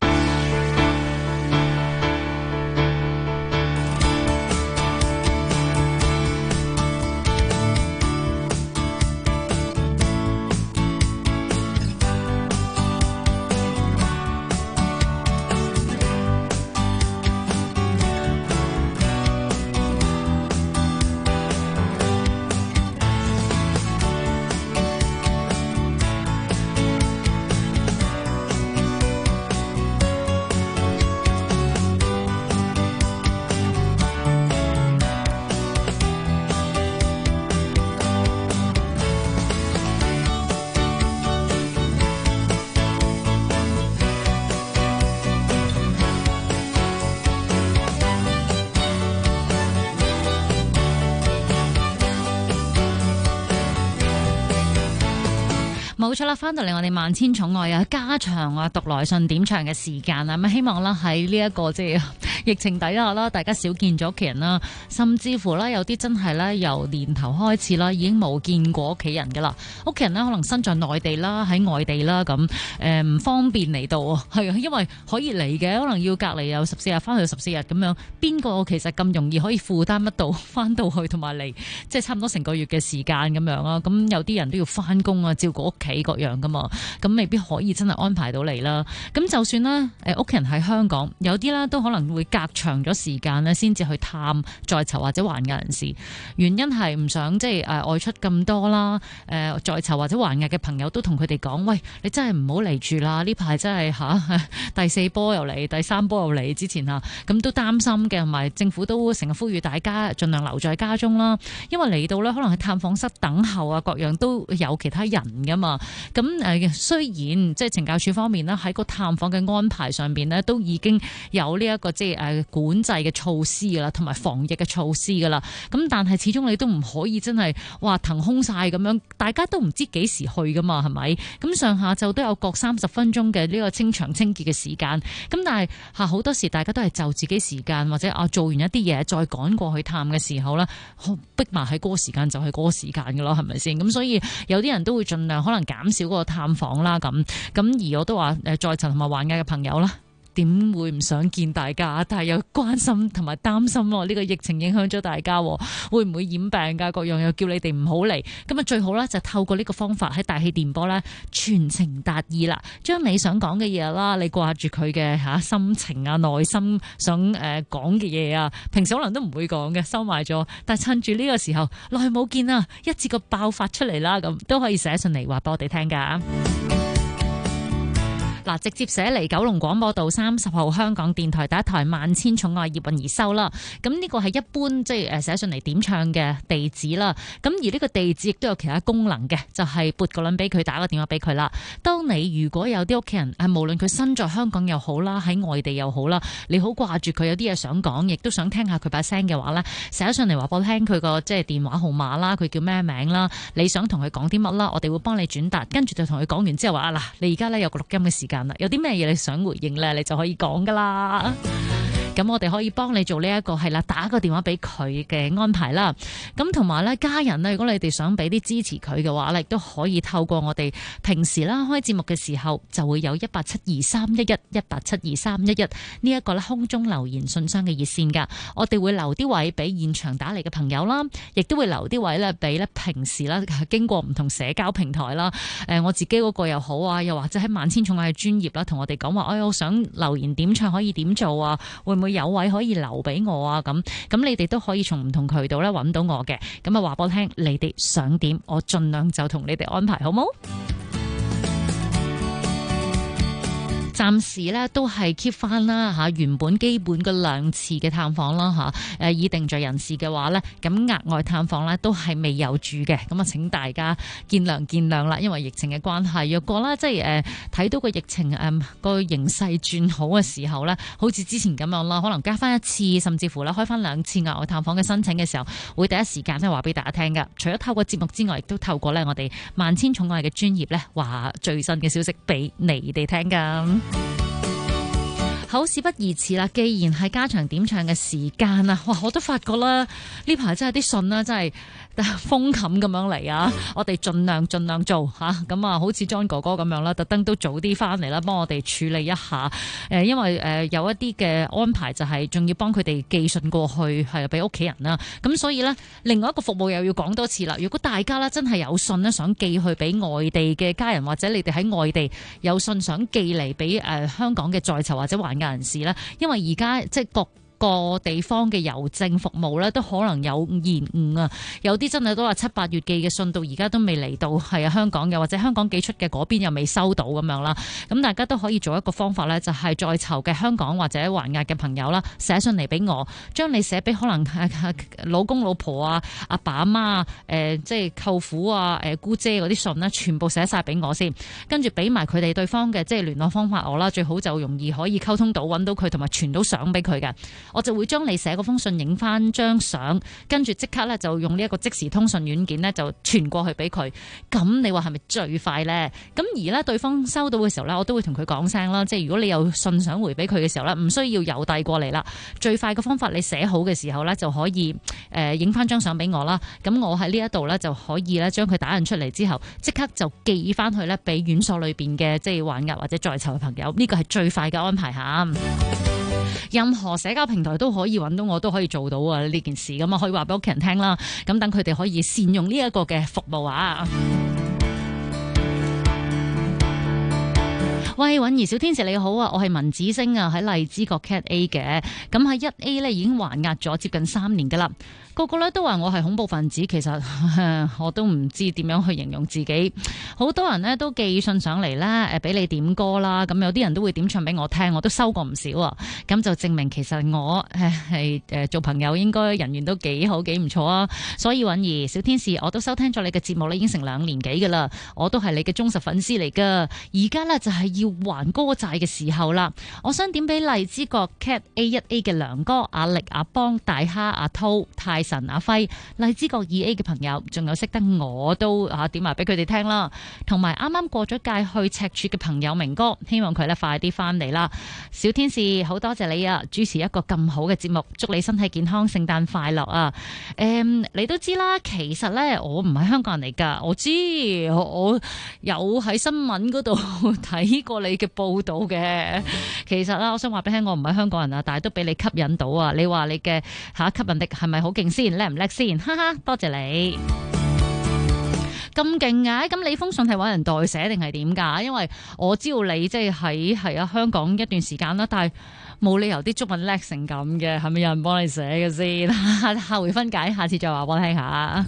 冇錯啦，翻到嚟我哋萬千寵愛啊，加長啊讀來信點唱嘅時間啊，咁希望啦喺呢一個即係疫情底下啦，大家少見咗屋企人啦，甚至乎啦有啲真係咧由年頭開始啦已經冇見過屋企人噶啦，屋企人咧可能身在內地啦，喺外地啦咁唔方便嚟到啊，係啊，因為可以嚟嘅，可能要隔離有14日，翻去14日咁樣，邊個其實咁容易可以負擔得到翻到去同埋嚟，即係差唔多成個月嘅時間咁樣啊？咁有啲人都要翻工啊，照顧屋企。 企各樣噶嘛，咁未必可以真係安排到你啦。咁就算啦，屋企人喺香港，有啲啦都可能會隔長咗時間咧，先至去探在囚或者還押人士。原因係唔想即係外出咁多啦。在囚或者還押嘅朋友都同佢哋講：喂，你真係唔好嚟住啦！呢排真係第4波又嚟，第3波又嚟，之前咁都擔心嘅，同埋政府都成日呼籲大家盡量留在家中啦。因為嚟到咧，可能喺探訪室等候啊，各樣都有其他人噶嘛。咁雖然即係懲教署方面咧喺個探訪嘅安排上邊咧，都已經有呢一個即係管制嘅措施噶啦，同埋防疫嘅措施噶啦。咁但係始終你都唔可以真係話騰空晒咁樣，大家都唔知幾時去噶嘛，係咪？咁上下晝都有各30分鐘嘅呢個清場清潔嘅時間。咁但係好多時大家都係就自己時間，或者做完一啲嘢再趕過去探嘅時候咧，逼埋喺嗰個時間就係嗰個時間噶咯，係咪先？咁所以有啲人都會盡量可能減少嗰個探訪啦，咁而我都話在囚同埋還押嘅朋友啦，點會唔想見大家？但係又關心同埋擔心呢個疫情影響咗大家，會唔會染病㗎？各樣又叫你哋唔好嚟。咁啊最好咧就透過呢個方法喺大氣電波咧傳情達意啦，將你想講嘅嘢啦，你掛住佢嘅心情啊、內心想講嘅嘢啊，平時可能都唔會講嘅，收埋咗。但係趁住呢個時候耐冇見啊，一次過爆發出嚟啦，咁都可以寫信嚟話俾我哋聽㗎。嗱，直接寫嚟九龍廣播道30號香港電台第一台萬千寵愛葉韻儀收啦。咁呢個係一般即係寫信嚟點唱嘅地址啦。咁而呢個地址亦都有其他功能嘅，就係撥個輪俾佢，打個電話俾佢啦。當你如果有啲屋企人無論佢身在香港又好啦，喺外地又好啦，你好掛住佢，有啲嘢想講，亦都想聽下佢把聲嘅話咧，寫信嚟話俾我聽佢個即係電話號碼啦，佢叫咩名啦，你想同佢講啲乜啦，我哋會幫你轉達，跟住就同佢講完之後話嗱，你而家咧有個錄音嘅時間。有啲咩嘢你想回應咧，你就可以講噶啦。咁我哋可以幫你做呢一個係啦，打個電話俾佢嘅安排啦。咁同埋咧，家人咧，如果你哋想俾啲支持佢嘅話咧，亦都可以透過我哋平時啦開節目嘅時候，就會有1872311呢一個咧空中留言信箱嘅熱線噶。我哋會留啲位俾現場打嚟嘅朋友啦，亦都會留啲位咧俾咧平時啦經過唔同社交平台啦，我自己嗰個又好啊，又或者喺萬千寵愛嘅專頁啦，同我哋講話，我想留言點唱可以點做啊？會唔會有位可以留俾我啊？咁你哋都可以從唔同渠道咧揾到我嘅。咁啊話俾我聽，你哋想點，我盡量就同你哋安排，好冇？暫時咧都係 keep 翻啦嚇，原本基本嘅2次嘅探訪啦嚇，已定罪人士嘅話咧，咁額外探訪咧都係未有住嘅，咁啊請大家見諒啦，因為疫情嘅關係。若果啦即係睇到個疫情個形勢轉好嘅時候咧，好似之前咁樣啦，可能加翻1次，甚至乎咧開翻2次額外探訪嘅申請嘅時候，會第一時間咧話俾大家聽㗎。除咗透過節目之外，亦都透過咧我哋萬千寵愛嘅專頁咧話最新嘅消息俾你哋聽㗎。好，事不宜遲啦，既然係家長點唱嘅時間啊，哇！我都發覺啦，呢排真係啲信啦，真係風冚咁樣嚟啊！我哋盡量做吓，咁啊，好似 John 哥哥咁樣啦，特登都早啲翻嚟啦，幫我哋處理一下。因為有一啲嘅安排就係仲要幫佢哋寄信過去，係俾屋企人啦。咁所以呢，另外一個服務又要講多次啦。如果大家呢真係有信呢，想寄去俾外地嘅家人，或者你哋喺外地有信想寄嚟俾香港嘅在囚或者還押人士啦，因為而家即係個地方嘅郵政服務咧，都可能有延誤啊！有啲真係都話7、8月寄嘅信到而家都未嚟到，係香港嘅，或者香港寄出嘅嗰邊又未收到咁樣啦。咁大家都可以做一個方法咧，就係在囚嘅香港或者還押嘅朋友啦，寫信嚟俾我，將你寫俾可能老公老婆啊、阿爸阿媽即係舅父啊、姑姐嗰啲信呢，全部寫晒俾我先，跟住俾埋佢哋對方嘅即係聯絡方法我啦，最好就容易可以溝通到揾到佢，同埋傳到相俾佢嘅。我就會將你寫嗰封信影翻張相，跟住即刻咧就用呢一個即時通訊軟件咧就傳過去俾佢。咁你話係咪最快咧？咁而咧對方收到嘅時候咧，我都會同佢講聲啦，即係如果你有信想回俾佢嘅時候咧，唔需要郵遞過嚟啦。最快嘅方法，你寫好嘅時候咧就可以影翻張相俾我啦。咁我喺呢一度咧就可以咧將佢打印出嚟之後，即刻就寄翻去咧俾院所裏邊嘅即係還押或者在囚嘅朋友。呢個係最快嘅安排嚇。任何社交平台都可以揾到我，都可以做到啊呢件事，咁啊可以話俾屋企人聽啦，咁等佢哋可以善用呢一個嘅服務啊。 喂，允兒小天使你好啊，我係文子星啊，喺荔枝角 Cat A 嘅，咁喺1A 咧已經還押咗接近3年噶啦。個個咧都話我係恐怖分子，其實我都唔知點樣去形容自己。好多人咧都寄信上嚟咧，俾你點歌啦，咁有啲人都會點唱俾我聽，我都收過唔少啊。咁就證明其實我係做朋友應該人緣都幾好幾唔錯啊。所以允兒小天使，我都收聽咗你嘅節目已經成2年幾噶啦，我都係你嘅忠實粉絲嚟噶。而家咧就係要還歌債嘅時候啦，我想點俾荔枝角 Cat A1A 嘅梁哥、阿力、阿邦、大蝦、阿濤、泰神、阿輝、荔枝角2A 嘅朋友，仲有識得我都點埋俾佢哋聽啦。同埋啱啱過咗界去赤柱嘅朋友明哥，希望佢咧快啲翻嚟啦。小天使好多謝你啊，主持一個咁好嘅節目，祝你身體健康，聖誕快樂啊！你都知啦，其實咧我唔係香港人嚟噶，我知我有喺新聞嗰度睇過你嘅報道嘅。其實啦，我想話俾你聽，我唔係香港人啊，但係都俾你吸引到啊！你話你嘅吸引力係咪好勁先？叻唔叻先？哈哈，多謝你。咁勁嘅，咁你封信係揾人代寫定係點㗎？因為我知道你即係喺香港一段時間啦，但係冇理由啲中文叻成咁嘅，係咪有人幫你寫嘅先？下回分解，下次再話俾我聽下。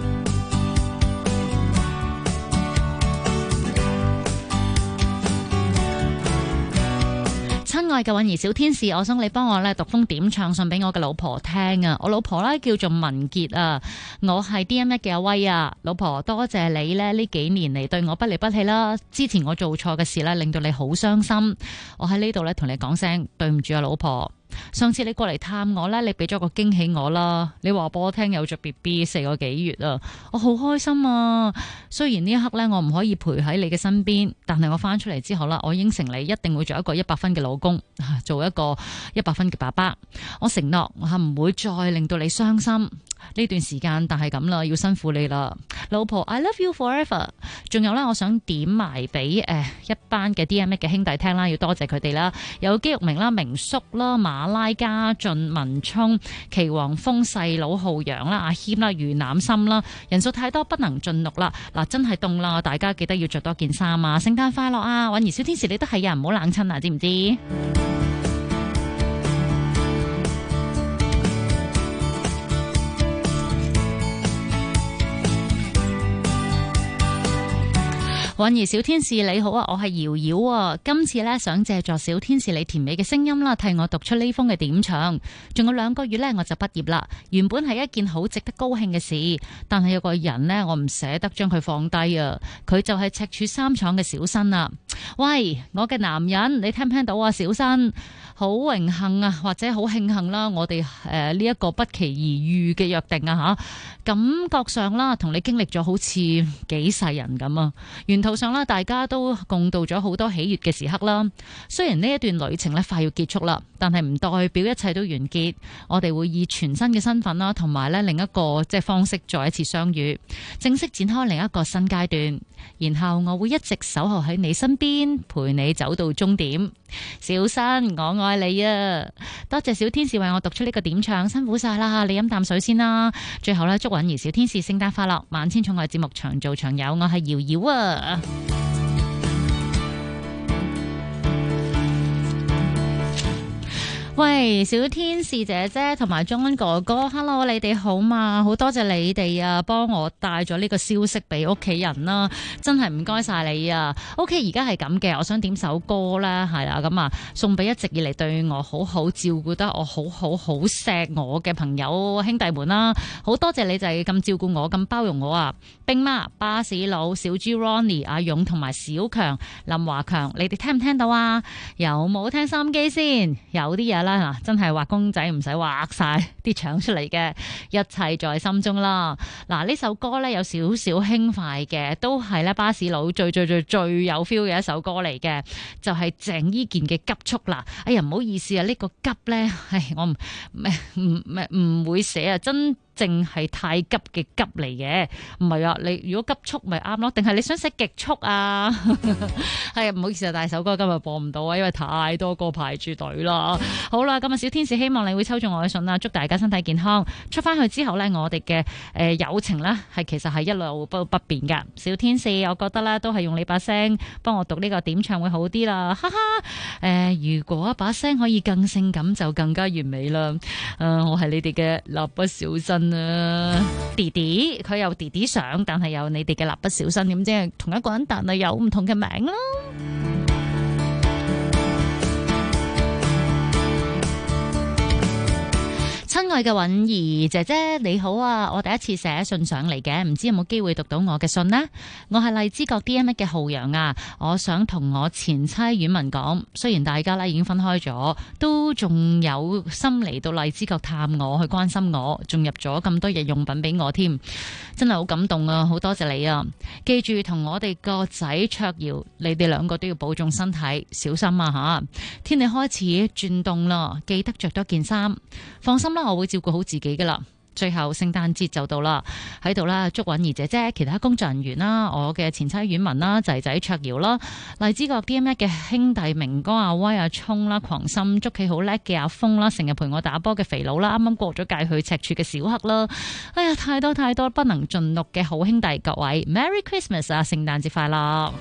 親愛嘅允兒小天使，我想你幫我咧讀封點唱信俾我嘅老婆聽啊！我老婆咧叫做文傑啊，我係 DM1 嘅阿威啊，老婆多謝你咧呢幾年嚟對我不離不棄啦。之前我做錯嘅事咧令到你好傷心，我喺呢度咧同你講聲對唔住啊，老婆。上次你過嚟探我咧，你俾咗個驚喜我啦。你話俾我聽有咗 BB 4個幾月啊，我好開心啊。雖然呢一刻咧我唔可以陪喺你嘅身邊，但係我翻出嚟之後啦，我應承你一定會做一個100分嘅老公，做一個100分嘅爸爸。我承諾我係唔會再令到你傷心。呢段時間但係咁啦，要辛苦你啦，老婆 I love you forever。 仲有咧，我想點埋俾一班嘅 DM1 嘅兄弟聽啦，要多謝佢哋啦，有肌肉明啦、明叔啦、馬拉家俊、文聰、奇王峰、細佬浩洋啦、阿謙啦、魚腩心啦，人數太多不能盡錄啦。嗱，真係凍啦，大家記得要着多件衫啊！聖誕快樂啊！允兒小天使你都係啊，唔好冷親啊，知唔知？允兒小天使你好啊，我係瑤瑤啊，今次咧想借助小天使你甜美嘅聲音啦，替我讀出呢封嘅點唱。仲有2個月咧我就畢業啦，原本係一件好值得高興嘅事，但係有個人呢，我唔捨得將佢放低啊，佢就係赤柱3廠嘅小新啊。喂，我嘅男人，你聽唔聽到啊？小新，好榮幸啊，或者好慶幸啦，我哋呢一個不期而遇嘅約定啊吓，感覺上啦，同你經歷咗好似幾世人咁啊。沿途上啦，大家都共度咗好多喜悅嘅時刻啦。雖然呢一段旅程咧快要結束啦，但係唔代表一切都完結。我哋會以全新嘅身份啦，同埋咧另一個方式再一次相遇，正式展開另一個新階段。然後我會一直守候喺你身邊，陪你走到終點。小新，我愛你啊！多謝小天使為我讀出呢個點唱，辛苦晒啦！你飲啖水先啦。最後咧，祝允兒小天使聖誕快樂，萬千寵愛節目長做長有。我係瑤瑤啊！喂，小天使姐姐同埋John哥哥 ，Hello， 你哋好嘛？好多謝你哋啊，幫我帶咗呢個消息俾屋企人啦，真係唔該晒你啊。OK， 而家係咁嘅，我想點首歌啦，係啦，咁啊，送俾一直以嚟對我好好照顧得我好錫我嘅朋友兄弟們啦，好多謝你就係咁照顧我，咁包容我啊！冰媽、巴士佬、小豬 Ronnie、阿勇同埋小強、林華強，你哋聽唔聽到啊？有冇聽收音機先？有啲嘢啦，真係畫公仔唔使畫晒啲腸出嚟嘅，一切在心中啦。嗱，呢首歌呢，有少少輕快嘅，都係咧巴士佬最有 feel 嘅一首歌嚟嘅，就係鄭伊健嘅急速啦。哎呀，唔好意思啊，呢個急呢，我唔會寫啊，真正係太急嘅急嚟嘅，唔係啊，你如果急速咪啱咯，定係你想寫極速啊？係啊，唔好意思啊，大手歌今日播唔到啊，因為太多歌排住隊啦。好啦，咁啊，小天使希望你會抽中我嘅信啦，祝大家身體健康。出翻去之後呢，我哋嘅友情呢，係其實係一路不變噶。小天使，我覺得咧都係用你把聲幫我讀呢個點唱會好啲啦，哈哈。如果把聲可以更性感就更加完美啦。我係你哋嘅蠟筆小新啊，弟弟佢有弟弟相，但係有你哋嘅蠟筆小新，咁即係同一個人，但係有唔同嘅名咯。親愛嘅韻兒姐姐你好啊，我第一次寫信上嚟嘅，唔知有冇機會讀到我嘅信呢？我係荔枝角 DMX 嘅浩陽啊，我想同我前妻婉文講，雖然大家咧已經分開咗，都仲有心嚟到荔枝角探我，去關心我，仲入咗咁多日用品俾我添，真係好感動啊！好多謝你啊！記住同我哋個仔卓瑤，你哋兩個都要保重身體，小心啊吓！天氣開始轉凍啦，記得着多件衫，放心啦。我會照顧好自己噶啦。最後聖誕節就到啦，喺度啦，祝韻兒姐姐、其他工作人員啦、我嘅前妻婉文啦、仔仔卓瑤啦、荔枝角 DMX 嘅兄弟明哥阿威阿聰啦、狂心捉棋好叻嘅阿峰啦、成日陪我打波嘅肥佬啦、啱啱過咗界去赤柱嘅小黑啦，哎呀，太多太多不能盡錄嘅好兄弟，各位 Merry Christmas 啊，聖誕節快樂！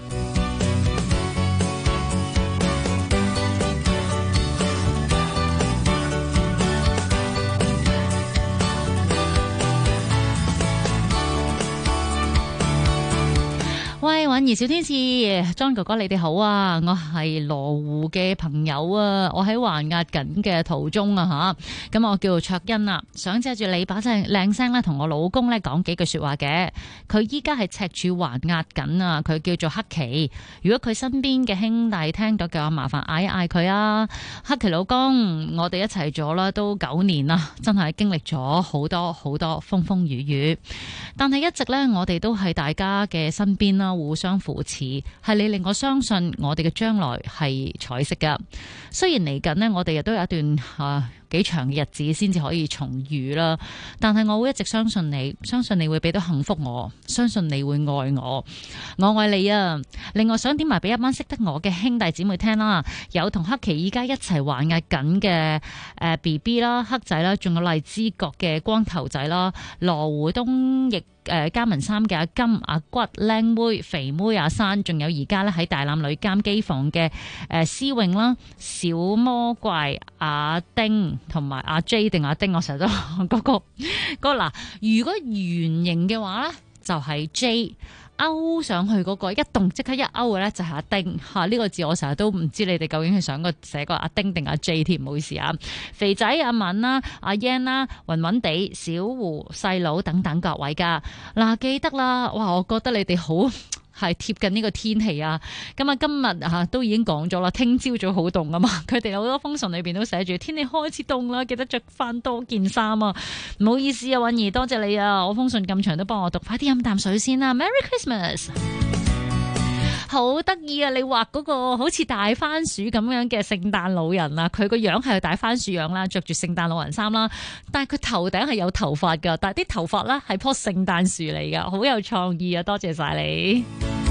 喂，韻兒小天使 John 哥哥你哋好啊，我係羅湖嘅朋友啊，我喺還押緊嘅途中啊吓，咁我叫做卓欣啊，想借住你把聲靚聲咧，同我老公咧講幾句說話嘅。佢依家係赤柱還押緊啊，佢叫做黑琪。如果佢身邊嘅兄弟聽到嘅話，麻煩嗌一嗌佢啊。黑琪老公，我哋一齊咗啦，都9年啦，真係經歷咗好多好多風風雨雨，但係一直咧，我哋都係大家嘅身邊啦。互相扶持，係你令我相信我哋嘅將來係彩色噶。雖然嚟緊呢，我哋亦都有一段幾長嘅日子先至可以重遇啦，但係我會一直相信你，相信你會俾到幸福我，相信你會愛我，我愛你啊！另外想點埋俾一班識得我嘅兄弟姊妹聽啦，有同黑琪依家一齊還押緊嘅BB 啦、黑仔啦，仲有荔枝角嘅光頭仔啦、羅湖東翼嘉文三嘅阿金、阿骨、靚妹、肥妹阿珊，仲有而家咧喺大欖女監機房嘅思穎啦、小魔怪阿丁同埋阿 J 定阿丁，我成日都嗰個嗱，如果圓形嘅話咧就係 J， 勾上去嗰個一動即刻一勾嘅咧就係阿丁吓，呢個字我成日都唔知你哋究竟係想寫個阿丁定阿 J 添，唔好意思啊。肥仔阿敏啦、阿 Yan 啦、暈暈地、小胡細佬等等各位噶嗱，記得啦，哇，我覺得你哋好係貼近呢個天氣啊！咁啊，今日都已經講咗啦，聽朝早好凍啊嘛。佢哋好多封信裏邊都寫住天氣開始凍啦，記得着翻多件衫啊！唔好意思啊，韻兒，多謝你啊！我封信咁長都幫我讀，快啲飲啖水先啦 ！Merry Christmas！ 好得意啊！你畫嗰個好似大番薯咁樣嘅聖誕老人啊，佢個樣係大番薯樣啦，着住聖誕老人衫啦，但係佢頭頂係有頭髮噶，但係啲頭髮咧係棵聖誕樹嚟噶，好有創意啊！多謝晒你。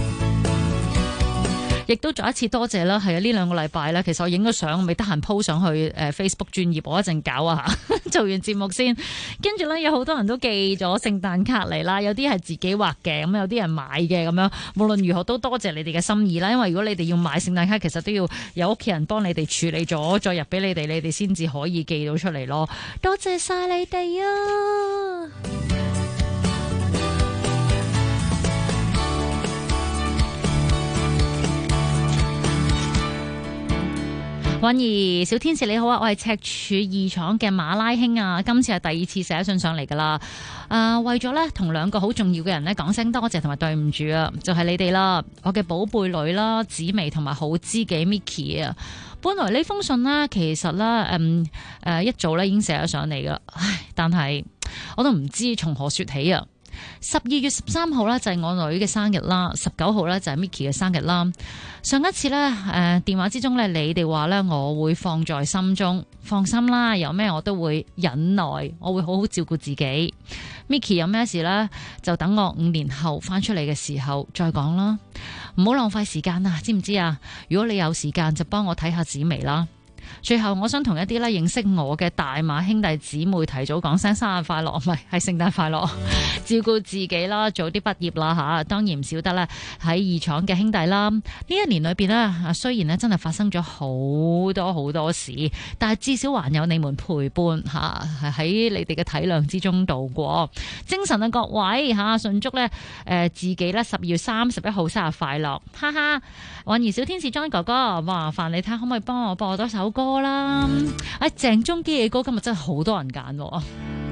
亦都再一次多謝啦，係啊！呢2個禮拜咧，其實我影咗相，未得閒 po 上去Facebook 專頁，我一陣搞啊嚇，做完節目先。跟住咧，有好多人都寄咗聖誕卡嚟啦，有啲係自己畫嘅，咁有啲人買嘅咁樣。無論如何都多謝你哋嘅心意啦，因為如果你哋要買聖誕卡，其實都要有屋企人幫你哋處理咗，再入俾你哋先至可以寄到出嚟咯。多謝晒你哋啊！韻兒小天使你好啊，我係赤柱2廠嘅馬拉兄啊，今次係第2次寫信上嚟噶啦。為咗咧同2個好重要嘅人咧講聲多謝同埋對唔住啊，就係你哋啦，我嘅寶貝女啦，紫薇同埋好知己 Micky 啊。本來呢封信呢，其實咧一早咧已經寫咗上嚟噶，唉，但係我都唔知從何說起啊。 12月13號咧就係我女嘅生日啦，19號咧就係 Micky 嘅生日啦。上一次咧電話之中咧，你哋話咧我會放在心中，放心啦，有咩我都會忍耐，我會好好照顧自己。Micky 有咩事咧，就等我5年後翻出嚟嘅時候再講啦，唔好浪費時間啊，知唔知啊？如果你有時間就幫我睇下紫薇啦。最後我想同一啲咧認識我嘅大馬兄弟姊妹提早講聲生日快樂，唔係聖誕快樂，照顧自己啦，早啲畢業啦吓，當然唔少得咧喺二廠嘅兄弟啦。呢一年裏邊咧，雖然咧真係發生咗好多事，但係至少還有你們陪伴吓，喺你哋嘅體諒之中度過。精神啊各位吓，順祝咧自己咧12月31號生日快樂，哈哈！韻兒小天使 John 哥哥，麻煩你睇可唔可以幫我播多首歌啦？鄭中基嘅歌今日真係好多人揀喎。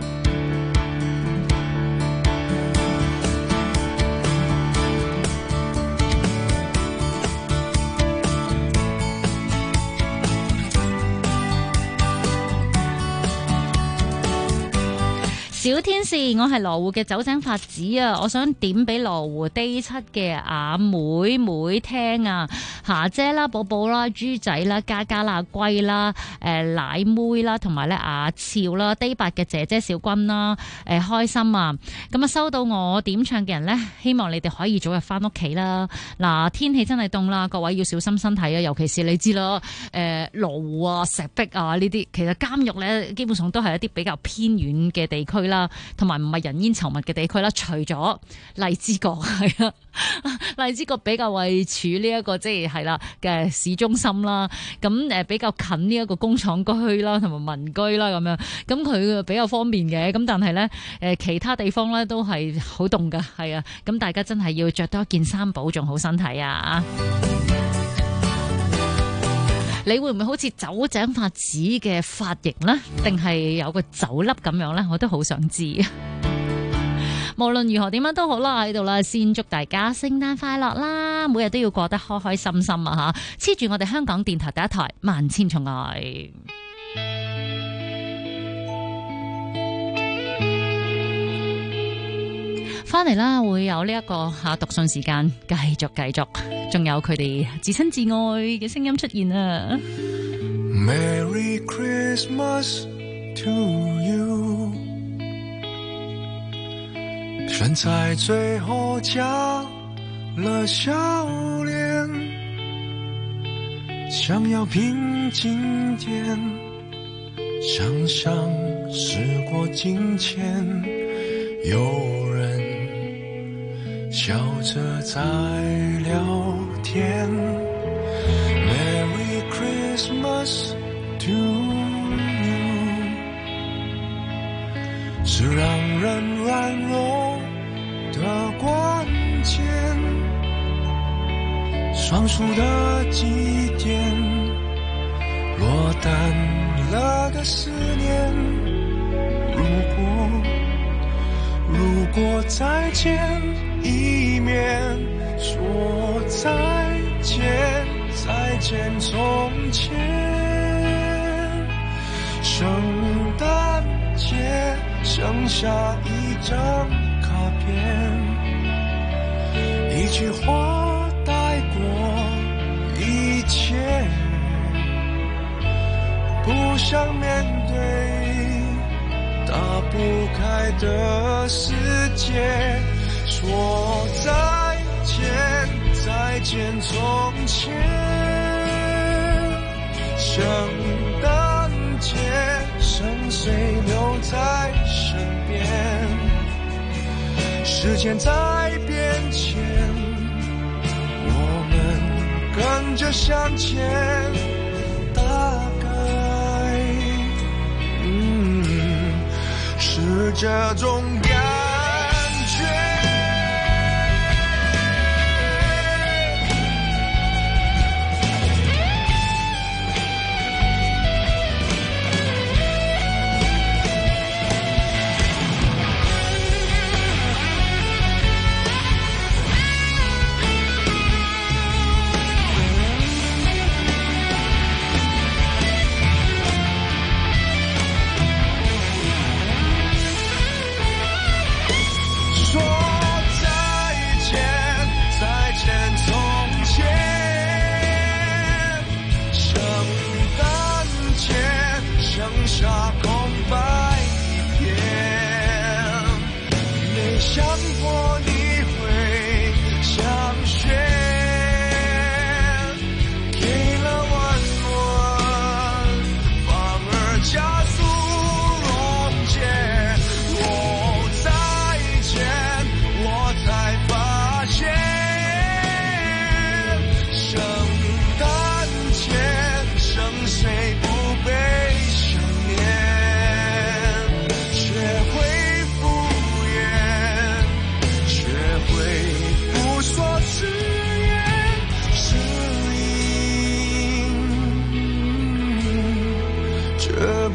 小天使，我係羅湖嘅酒井法子啊！我想點俾羅湖 D7 嘅阿妹妹聽啊，霞姐啦、寶寶啦、豬仔啦、嘉嘉啦、龜啦、奶妹啦，同埋咧阿俏啦、D8 嘅姐姐小君啦，開心啊！咁啊收到我點唱嘅人咧，希望你哋可以早日翻屋企啦。嗱，天氣真係凍啦，各位要小心身體啊！尤其是你知啦，羅湖啊、石壁啊呢啲，其實監獄咧基本上都係一啲比較偏遠嘅地區啦，同埋唔係人煙稠密嘅地區啦。除咗荔枝角係啊，荔枝角比較位處呢一個即係啦嘅市中心啦，咁比較近呢一個工廠區啦，同埋民居啦咁樣，咁佢比較方便嘅。咁但係咧其他地方咧都係好凍噶，係啊，咁大家真係要着多一件衫保重好身體啊！你會唔會好似酒井法子嘅髮型呢？定係有個酒粒咁樣呢？我都好想知。無論如何點樣都好啦，喺度啦，先祝大家聖誕快樂啦！每日都要過得開開心心啊吓！黐住我哋香港電台第一台萬千寵愛。翻嚟啦，會有呢一個讀信時間，繼續，仲有佢哋自親自愛嘅聲音出現啊 Merry Christmas to you， 身在最後加了笑臉，想要平靜點，想想時過境遷，有人笑着在聊天 Merry Christmas to you， 是讓人軟弱的關鍵，雙數的祭奠，落單了的思念，如果再見一面，說再見從前，聖誕節剩下一張卡片，一句話帶過一切，不想面對打不開的世界，說再見從前，聖誕節深邃留在身邊，時間在變遷，我們跟着向前，大概是這種感覺。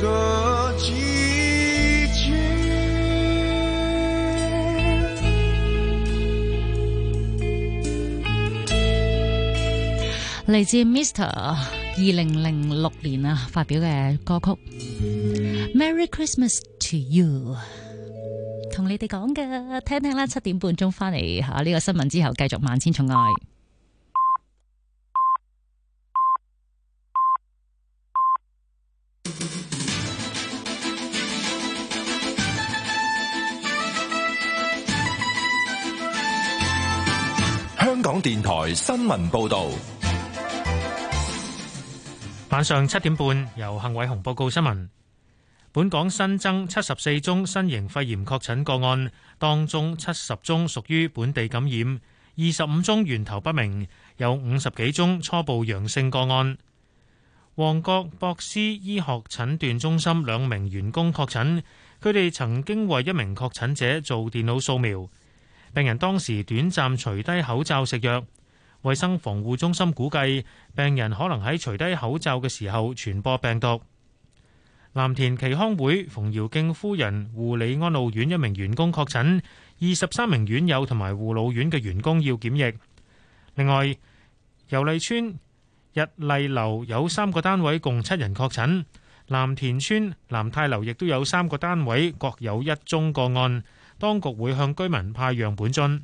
的季節。 嚟自 Mr. 2006年啊發表嘅歌曲 Merry Christmas to You， 同你哋講嘅，聽聽啦。7點半鐘翻嚟吓呢個新聞之後，繼續萬千寵愛。 香港電台新聞報道。 晚上7點半，由幸偉雄報告新聞。本港新增74宗新型肺炎確診個案，當中70宗屬於本地感染，25宗源頭不明，有50幾宗初步陽性個案。旺角博斯醫學診斷中心2名員工確診，佢哋曾經為1名確診者做電腦掃描。病人當時短暫除低口罩食藥。衛生防護中心估計，病人可能喺除低口罩嘅時候傳播病毒。藍田耆康會馮堯敬夫人護理安老院1名員工確診，23名院友同埋護老院嘅員工要檢疫。另外，油麗邨日麗樓有3個單位共7人確診，藍田邨南泰樓亦都有3個單位各有1宗個案，當局會向居民派樣本樽。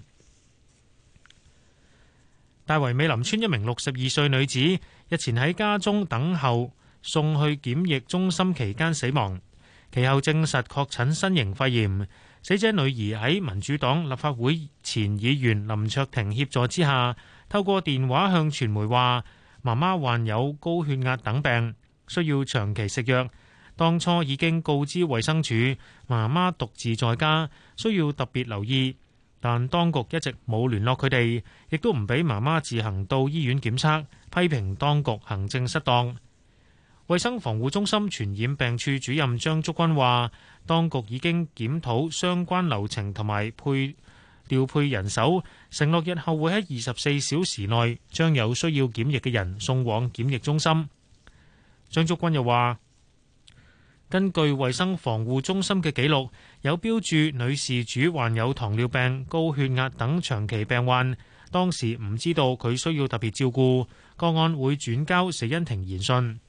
大圍美林村1名62歲女子日前喺家中等候送去檢疫中心期間死亡，其後證實確診新型肺炎。死者女兒喺民主黨立法會前議員林卓廷協助之下，透過電話向傳媒話媽媽患有高血壓等病，需要長期食藥。當初已經告知衛生署，媽媽獨自在家，需要特別留意。但當局一直冇聯絡佢哋，亦都唔俾媽媽自行到醫院檢測，批評當局行政失當。衛生防護中心傳染病處主任張竹君話，當局已經檢討相關流程同埋調配人手，承諾日後會喺24小時內將有需要檢疫嘅人送往檢疫中心。張竹君又話，根據衛生防護中心嘅記錄，有標注女事主患有糖尿病、高血壓等長期病患，當時唔知道佢需要特別照顧，個案會轉交死因庭研訊。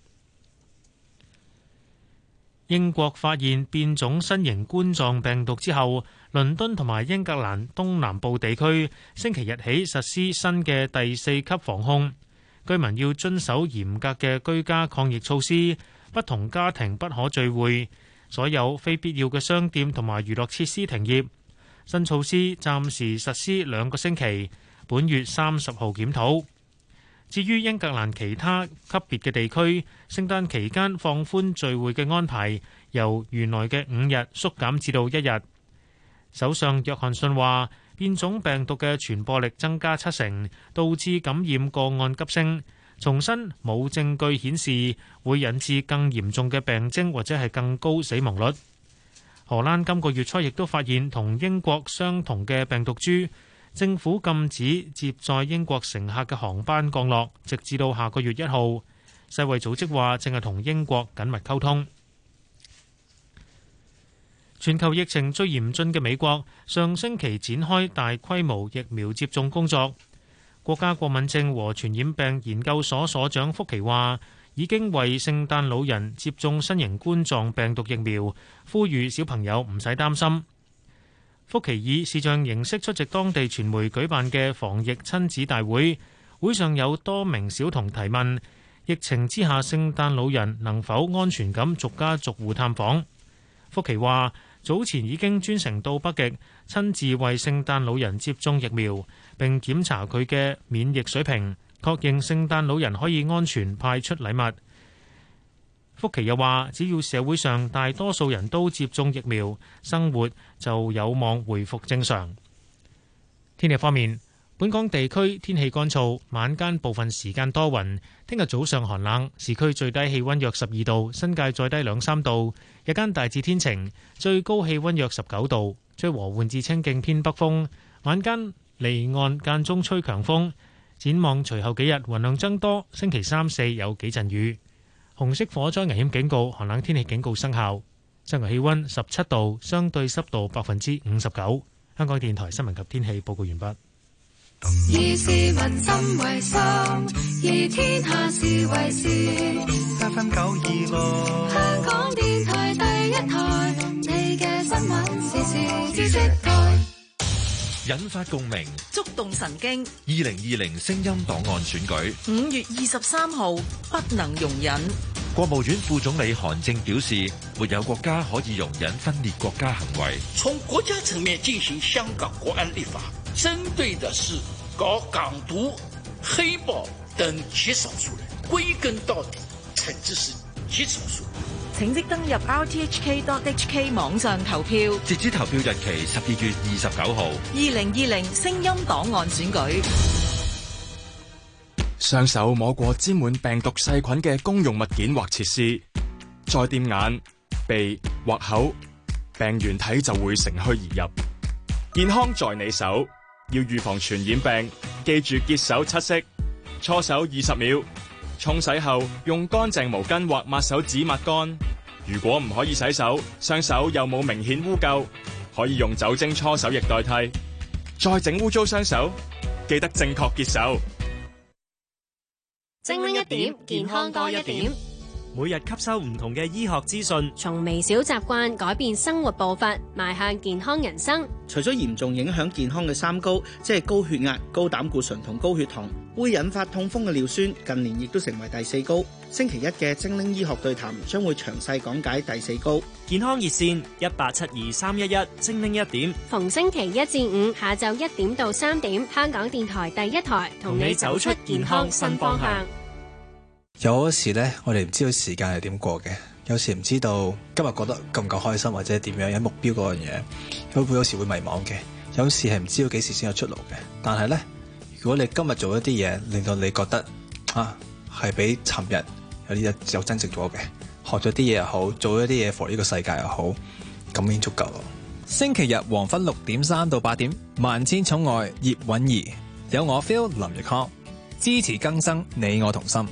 英國發現變種新型冠狀病毒之後，倫敦同埋英格蘭東南部地區星期日起實施新嘅第4級防控，居民要遵守嚴格嘅居家抗疫措施。不同家庭不可聚會，所有非必要嘅商店同埋娛樂設施停業。新措施暫時實施2個星期，本月30號檢討。至於英格蘭其他級別嘅地區，聖誕期間放寬聚會嘅安排，由原來嘅5日縮減至到1日。首相約翰遜話，變種病毒嘅傳播力增加70%，導致感染個案急升。重申冇證據顯示會引致更嚴重嘅病徵或者係更高死亡率。荷蘭今個月初亦都發現同英國相同嘅病毒株，政府禁止接載英國乘客嘅航班降落，直至到下個月1號。世衛組織話正係同英國緊密溝通。全球疫情最嚴峻嘅美國，上星期展開大規模疫苗接種工作。國家過敏症和傳染病研究所所長福奇話，已經為聖誕老人接種新型冠狀病毒疫苗，呼籲小朋友唔使擔心。福奇以視像形式出席當地傳媒舉辦嘅防疫親子大會，會上有多名小童提問，疫情之下聖誕老人能否安全咁逐家逐戶探訪。福奇話，早前已經專程到北極，親自為聖誕老人接種疫苗，並檢查佢嘅免疫水平，確認聖誕老人可以安全派出禮物。福奇又話，只要社會上大多數人都接種疫苗，生活就有望回復正常。天氣方面，本港地區天氣乾燥，晚間部分時間多雲。聽日早上寒冷，市區最低氣溫約12度，新界再低2-3度。日間大致天晴，最高氣溫約19度，吹和緩至清勁偏北風。晚間離岸間中吹強風。展望隨後幾日雲量增多，星期3、4有幾陣雨。 紅色火災危險警告、寒冷天氣警告生效。室外氣溫17度，相對濕度59%。香港電台新聞及天氣報告完畢。 以市民心為心，以天下事為事。8分926，香港電台第一台，你嘅新聞時事知識台。 引發共鳴， 觸動神經。 2020聲音檔案選舉 5月23號，不能容忍。 國務院副總理韓正表示，沒有國家可以容忍分裂國家行為。 從國家層面進行香港國安立法，針對的是搞港獨、黑暴等極少數人，歸根到底，懲治是極少數。 請即登入 rthk.hk 網上投票， 截止投票日期12月29號。 2020聲音檔案選舉。 雙手摸過沾滿病毒細菌嘅公用物件或設施，再掂眼、鼻或口，病原體就會乘虛而入。健康在你手，要預防傳染病，記住潔手7式，搓手20秒，沖洗後用乾淨毛巾或抹手紙抹乾。如果唔可以洗手，雙手又冇明顯污垢，可以用酒精搓手液代替。再整污糟雙手，記得正確潔手。 精靈一點，健康多一點。 每日吸收唔同嘅醫學資訊， 從微小習慣改變生活步伐，邁向健康人生。 除咗嚴重影響健康嘅三高，即係高血壓、高膽固醇同高血糖，會引發痛風嘅尿酸，近年亦都成為第4高。星期一嘅精靈醫學對談將會詳細講解第4高。 健康熱線1872-311，精靈一點。 逢星期一至五下晝1點到3點，香港電台第一台同你走出健康新方向。 有時呢，我哋唔知道時間係點過嘅，有時唔知道今日覺得夠唔夠開心或者點樣有目標嗰樣嘢，有時會迷茫嘅，有時係唔知道幾時先有出路嘅。但係呢，如果你今日做一啲嘢，令到你覺得係比尋日有啲嘢有增值咗嘅，學咗啲嘢又好，做咗啲嘢 for 呢個世界又好，咁已經足夠咯。 星期日黃昏6點3到8點，萬千寵愛葉韻儀，有我 Phil 林奕康，支持更生，你我同心。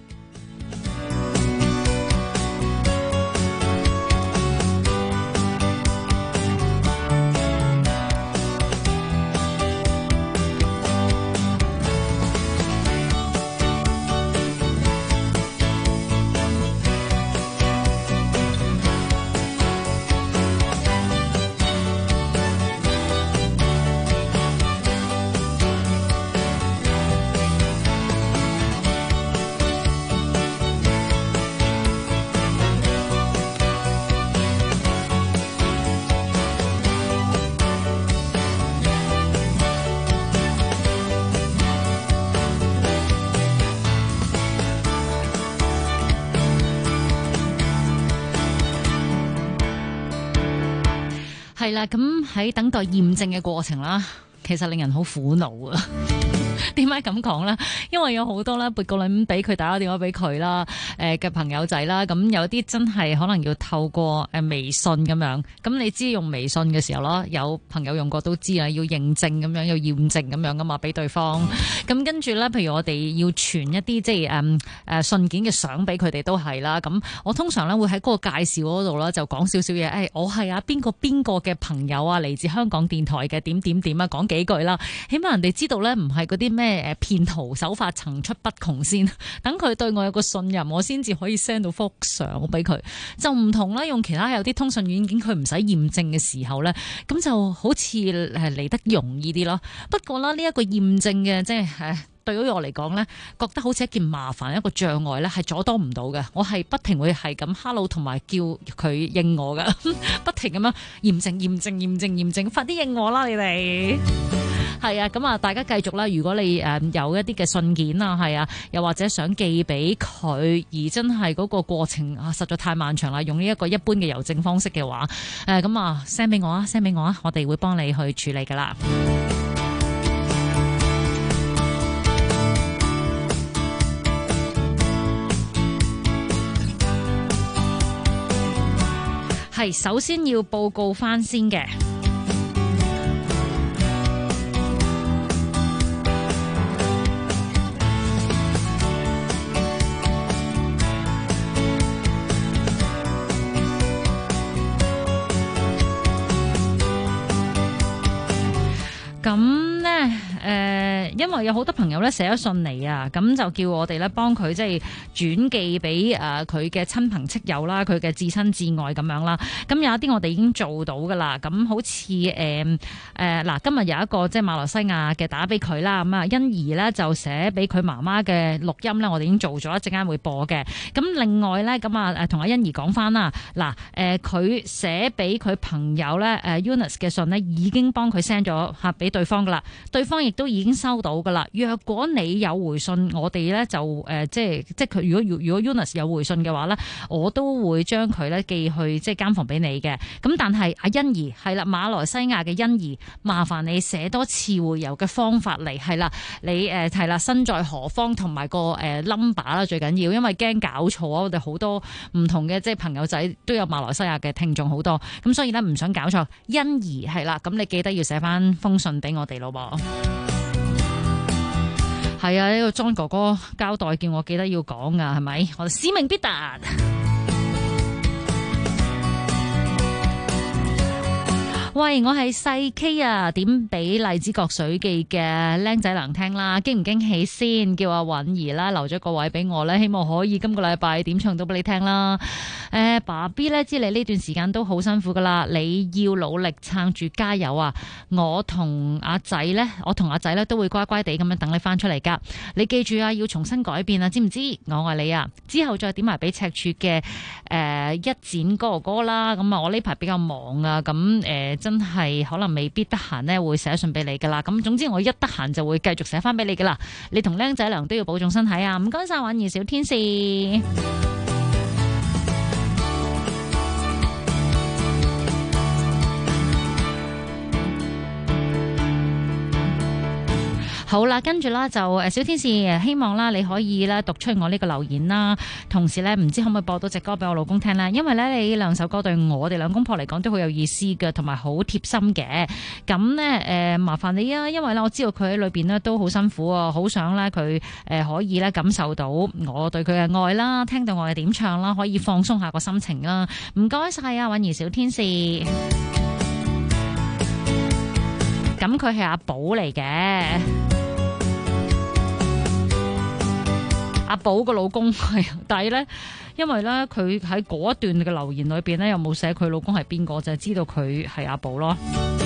係啦，咁喺等待驗證嘅過程啦，其實令人好苦惱啊！點解咁講呢？因為有好多啦，撥個輪俾佢，打個電話俾佢啦，嘅朋友仔啦，咁有啲真係可能要透過微信咁樣。咁你知用微信嘅時候啦，有朋友用過都知啊，要認證咁樣，要驗證咁樣噶嘛，俾對方。咁跟住咧，譬如我哋要傳一啲即係信件嘅相俾佢哋都係啦。咁我通常咧會喺嗰個介紹嗰度啦，就講少少嘢。我係啊邊個嘅朋友啊，嚟自香港電台嘅點點點啊，講幾句啦，起碼人哋知道咧唔係嗰啲咩騙徒手法層出不窮先，等佢對我有個信任，我先至可以 send 到幅相俾佢。就唔同啦，用其他有啲通訊軟件，佢唔使驗證嘅時候咧，咁就好似嚟得容易啲咯。不過啦，呢一個驗證嘅即係對於我嚟講咧，覺得好似一件麻煩，一個障礙咧，係阻擋唔到嘅。我係不停會係咁 hello 同埋叫佢應我噶，不停咁樣驗證，快啲應我啦，你哋。係啊，咁啊，大家繼續啦。如果你有一啲嘅信件啊，係啊，又或者想寄俾佢，而真係嗰個過程實在太漫長啦，用呢一個一般嘅郵政方式嘅話，咁啊 send 俾我啊，我哋會幫你去處理噶啦。係，首先要報告翻先嘅。 因為有好多朋友咧寫咗信嚟啊，咁就叫我哋咧幫佢即係轉寄俾佢嘅親朋戚友啦，佢嘅至親至愛咁樣啦。咁有一啲我哋已經做到噶啦，咁好似嗱，今日有一個即係馬來西亞嘅打俾佢啦，咁啊欣怡咧就寫俾佢媽媽嘅錄音咧，我哋已經做咗，一陣間會播嘅。咁另外咧，咁啊同阿欣怡講翻啦，嗱佢寫俾佢朋友咧Eunice 嘅信呢，已經幫佢 send 咗嚇俾對方噶啦，對方亦都已經收到噶啦。若果你有回信，我哋咧就即係佢如果 Eunice 有回信嘅話咧，我都會將佢咧寄去即係監房俾你嘅。咁但係阿欣怡係啦，馬來西亞嘅欣怡，麻煩你寫多次回郵嘅方法嚟，係啦，你係啦，身在何方同埋個number 啦，最緊要，因為驚搞錯啊！我哋好多唔同嘅即係朋友仔都有馬來西亞嘅聽眾好多，咁所以咧唔想搞錯，欣怡係啦，咁你記得要寫翻封信俾我哋咯噃。係啊，呢個莊哥哥交代叫我記得要講噶，係咪？我哋使命必達。喂，我係細 K 啊，點俾荔枝角水記嘅僆仔娘聽啦，驚唔驚喜先？叫阿允兒啦，留咗個位俾我咧，希望可以今個禮拜點唱到俾你聽啦。爸 B 咧，知你呢段時間都好辛苦噶啦，你要努力撐住，加油啊！我同阿仔咧都會乖乖地咁樣等你翻出嚟噶。你記住啊，要重新改變啊，知唔知？我愛你啊！之後再點埋俾赤柱嘅一展哥哥啦。咁啊，我呢排比較忙啊，咁真係可能未必得閒呢會寫信俾你噶啦。咁總之我一得閒就會繼續寫翻俾你噶啦。你同僆仔娘都要保重身體啊！唔該晒，婉兒小天使。好啦，跟住啦就小天使希望啦你可以啦讀出我呢個留言啦，同時咧唔知可唔可以播到隻歌俾我老公聽咧？因為咧你兩首歌對我哋兩公婆嚟講都好有意思嘅，同埋好貼心嘅。咁咧麻煩你啊，因為咧我知道佢喺裏邊咧都好辛苦啊，好想咧佢可以咧感受到我對佢嘅愛啦，聽到我嘅點唱啦，可以放鬆下個心情啦。唔該晒啊，允兒小天使。咁佢係阿寶嚟嘅。阿寶個老公係，但係咧，因為咧佢喺嗰一段嘅留言裏邊咧，又冇寫佢老公係邊個，就係知道佢係阿寶咯。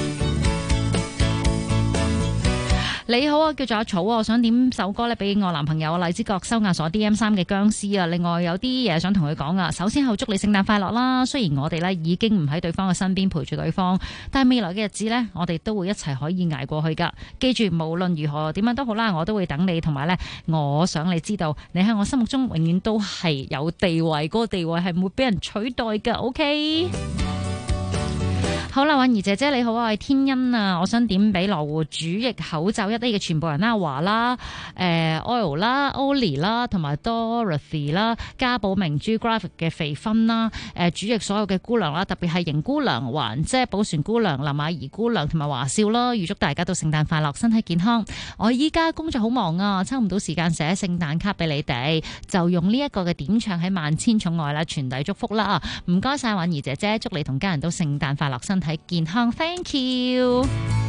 你好啊，叫做阿草啊，我想點首歌咧俾我男朋友荔枝角收押所 DM3 嘅僵屍啊。另外有啲嘢想同佢講啊。首先後祝你聖誕快樂啦。雖然我哋咧已經唔喺對方嘅身邊陪住對方，但係未來嘅日子咧，我哋都會一齊可以捱過去噶。記住，無論如何點樣都好啦，我都會等你，同埋咧，我想你知道，你喺我心目中永遠都係有地位，嗰個地位係唔會俾人取代噶。OK。好啦，允兒姐姐你好啊，我係天恩啊，我想點俾羅湖主翼口罩1A嘅全部人啦，華啦、Oil 啦、Oli 啦，同埋 Dorothy 啦，家寶明珠 Graphic 嘅肥芬啦，主翼所有嘅姑娘啦，特別係邢姑娘、環姐、寶璇姑娘、林雅儀姑娘同埋華少啦，預祝大家都聖誕快樂，身體健康。我依家工作好忙啊，抽唔到時間寫聖誕卡俾你哋，就用呢一個嘅點唱喺萬千寵愛啦，傳遞祝福啦。唔該晒允兒姐姐，祝你同家人都聖誕快樂，身體健康 ，thank you。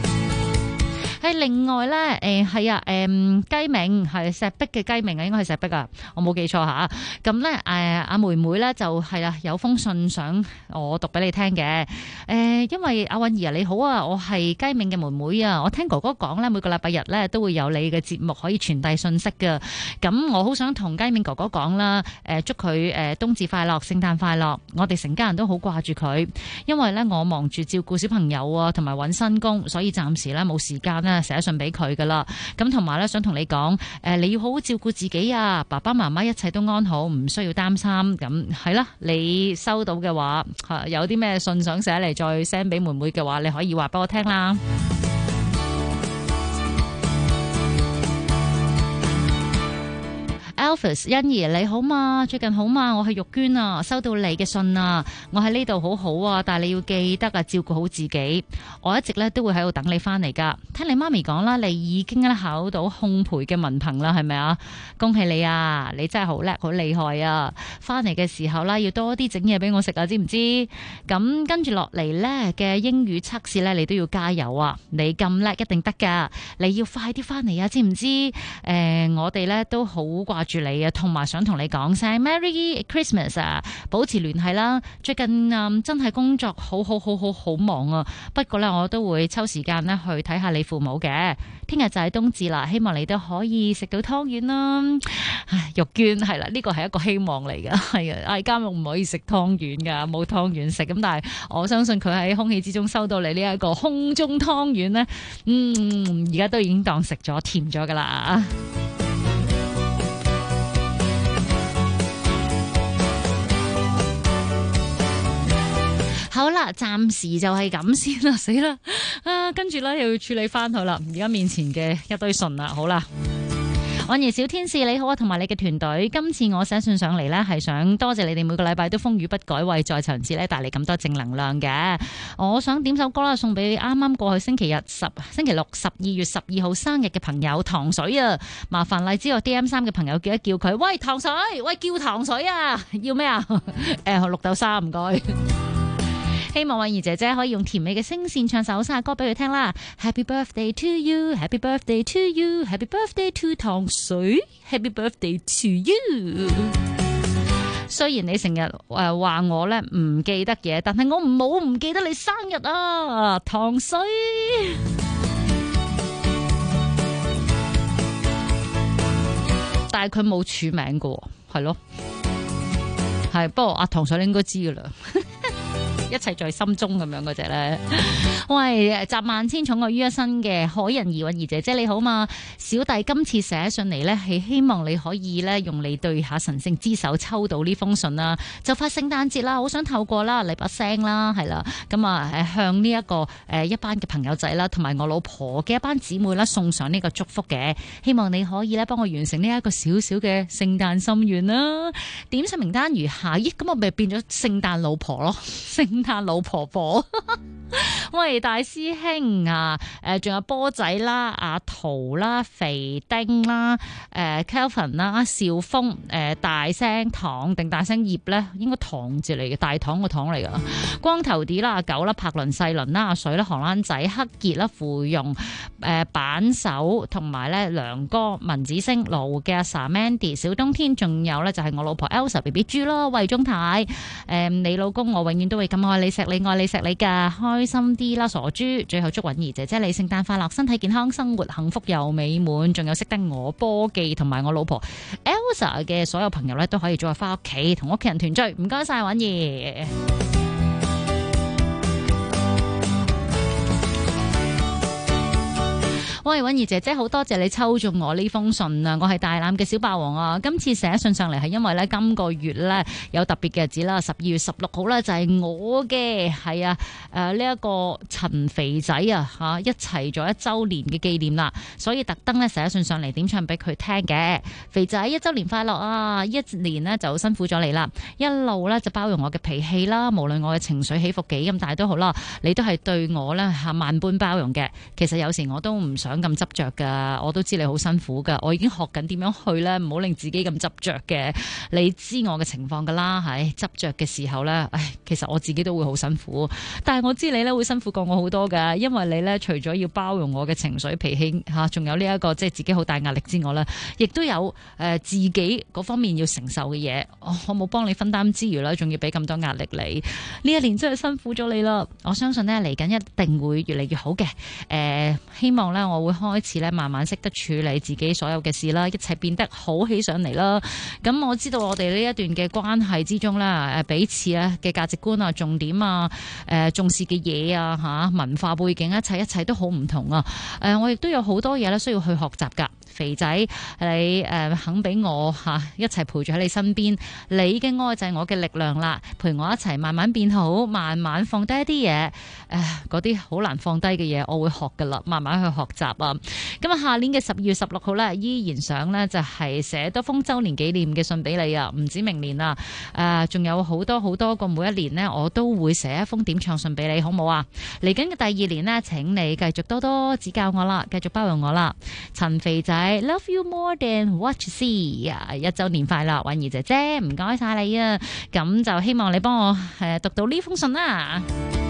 另外咧，係啊，雞鳴係石壁嘅雞鳴啊，應該係石壁啊，我冇記錯吓。咁咧，阿妹妹咧就係啦，有封信想我讀俾你聽嘅。因為阿允兒你好啊，我係雞鳴嘅妹妹啊，我聽哥哥講咧，每個禮拜日咧都會有你嘅節目可以傳遞信息噶。咁我好想同雞鳴哥哥講啦，祝佢冬至快樂，聖誕快樂。我哋成家人都好掛住佢，因為咧我忙住照顧小朋友啊，同埋揾新工，所以暫時咧冇時間咧寫信俾佢噶啦。咁同埋咧想同你講，你要好好照顧自己啊，爸爸媽媽一切都安好，唔需要擔心。咁係啦，你收到嘅話，有啲咩信想寫嚟再 send 俾妹妹嘅話，你可以話俾我聽啦。 Alphas 欣怡你好嘛？最近好嘛？我係玉娟啊，收到你嘅信啊，我喺呢度好好啊，但係你要記得啊，照顧好自己。我一直咧都會喺度等你翻嚟噶。聽你媽咪講啦，你已經咧考到烘焙嘅文憑啦，係咪啊？恭喜你啊！你真係好叻，好厲害啊！翻嚟嘅時候啦，要多啲整嘢俾我食啊，知唔知？咁跟住落嚟呢嘅英語測試呢，你都要加油啊！你咁叻，一定得噶！你要快啲翻嚟啊，知唔知？我哋呢都好掛住你啊，同埋想同你講聲 Merry Christmas 啊！保持聯繫啦。最近真係工作好忙啊，不過呢，我都會抽時間呢去睇下你父母嘅。聽日就係冬至啦，希望你都可以食到湯圓啦。唉，玉娟係啦，呢個係一個希望嚟噶，係啊，嗌監獄唔可以食湯圓噶，冇湯圓食。咁但係我相信佢喺空氣之中收到你呢一個空中湯圓呢，而家都已經當食咗甜咗噶啦。好啦，暫時就係咁先啦，死啦跟住咧又要處理翻佢啦，而家面前嘅一堆信啦，好啦。婉兒小天使你好啊，同埋你嘅團隊，今次我寫信上嚟呢，係想多謝你哋每個禮拜都風雨不改，為在場節呢帶嚟咁多正能量嘅。我想點首歌啦，送俾啱啱過去星期六12月12號生日嘅朋友糖水啊！麻煩荔枝我 DM3 嘅朋友叫一叫佢，喂糖水，喂叫糖水啊！要咩啊？綠豆沙唔該。希望婉兒姐姐可以用甜美嘅聲線唱首生日歌俾佢聽啦。Happy birthday to you, Happy birthday to you, Happy birthday to 糖水 Happy birthday to you。 雖然你成日話我咧唔記得嘢，但係我冇唔記得你生日啊，糖水。但係佢冇署名㗎，係咯，係，不過阿糖水你應該知噶啦。一切在心中咁樣嗰隻咧，喂，集萬千寵愛於一身嘅海人兒婉兒姐姐你好嘛？小弟今次寫信嚟呢，係希望你可以呢用你對下神聖之手抽到呢封信啦。就快聖誕節啦，好想透過啦嚟把聲啦，係啦，咁啊向呢一個一班嘅朋友仔啦，同埋我老婆嘅一班姊妹啦送上呢個祝福嘅。希望你可以呢幫我完成呢一個小小嘅聖誕心願啦。點上名單如下，咦，咁我咪變咗聖誕老婆咯，聖誕老婆婆。喂，大師兄啊，仲有波仔啦、阿桃啦、肥丁啦、Kelvin 啦、少峰、大聲糖定大聲葉咧，應該糖字嚟嘅，大糖個糖嚟噶。光頭啲啦、阿九啦、柏倫、細倫啦、阿水啦、荷蘭仔、黑傑啦、芙蓉、板手同埋咧梁哥、文子星、盧嘅阿 Sa、Mandy、小冬天，仲有咧就係我老婆 Elsa BB 豬咯，魏中太，你老公我永遠都會咁愛你錫你愛你錫你噶，開心啲啦，傻豬。最後祝允兒姐姐你聖誕快樂，身體健康，生活幸福又美滿。仲有識得我波記同埋我老婆 Elsa 嘅所有朋友咧，都可以早日翻屋企同屋企人團聚。唔該晒允兒。喂，允兒姐姐，好多謝你抽中我呢封信啊！我係大欖嘅小霸王啊！今次寫信上嚟係因為咧，今個月咧有特別嘅日子啦，12月16號咧就係我嘅係啊呢一個陳肥仔啊嚇一齊咗1週年嘅紀念啦，所以特登咧寫信上嚟點唱俾佢聽嘅。肥仔1週年快樂啊！一年呢就辛苦咗你啦，一路咧就包容我嘅脾氣啦，無論我嘅情緒起伏幾咁大都好啦，你都係對我咧嚇萬般包容嘅。其實有時我都唔想咁執着噶，我都知你好辛苦噶，我已經學緊點樣去咧，唔好令自己咁執着嘅。你知我嘅情況噶啦，係執着嘅時候咧，其實我自己都會好辛苦。但係我知你咧會辛苦過我好多噶，因為你咧除咗要包容我嘅情緒脾氣吓，仲有呢一個即係自己好大壓力之外咧，亦都有自己嗰方面要承受嘅嘢。我冇幫你分擔之餘咧，仲要俾咁多壓力你。呢一年真係辛苦咗你啦，我相信咧嚟緊一定會越嚟越好嘅。希望咧我會開始咧慢慢識得處理自己所有嘅事啦，一切變得好起上嚟啦。咁我知道我哋呢一段嘅關係之中咧，彼此咧嘅價值觀啊、重點啊、重視嘅嘢啊、吓文化背景一切都好唔同啊。我亦都有好多嘢咧需要去學習噶。 肥仔，你肯俾我一齊陪住喺你身邊，你嘅愛就係我嘅力量啦，陪我一齊慢慢變好，慢慢放低一啲嘢，嗰啲好難放低嘅嘢，我會學噶啦，慢慢去學習啊。咁啊，下年嘅12月16號咧，依然想咧就係寫多封周年紀念嘅信俾你啊，唔止明年啊，仲有好多好多個每一年呢，我都會寫一封點唱信俾你，好唔好啊？嚟緊嘅第2年呢，請你繼續多多指教我啦，繼續包容我啦。陳肥仔 ，Love you more than what you see 啊！1週年快樂，婉儀姐姐，唔該晒你啊！咁就希望你幫我讀到呢封信啦。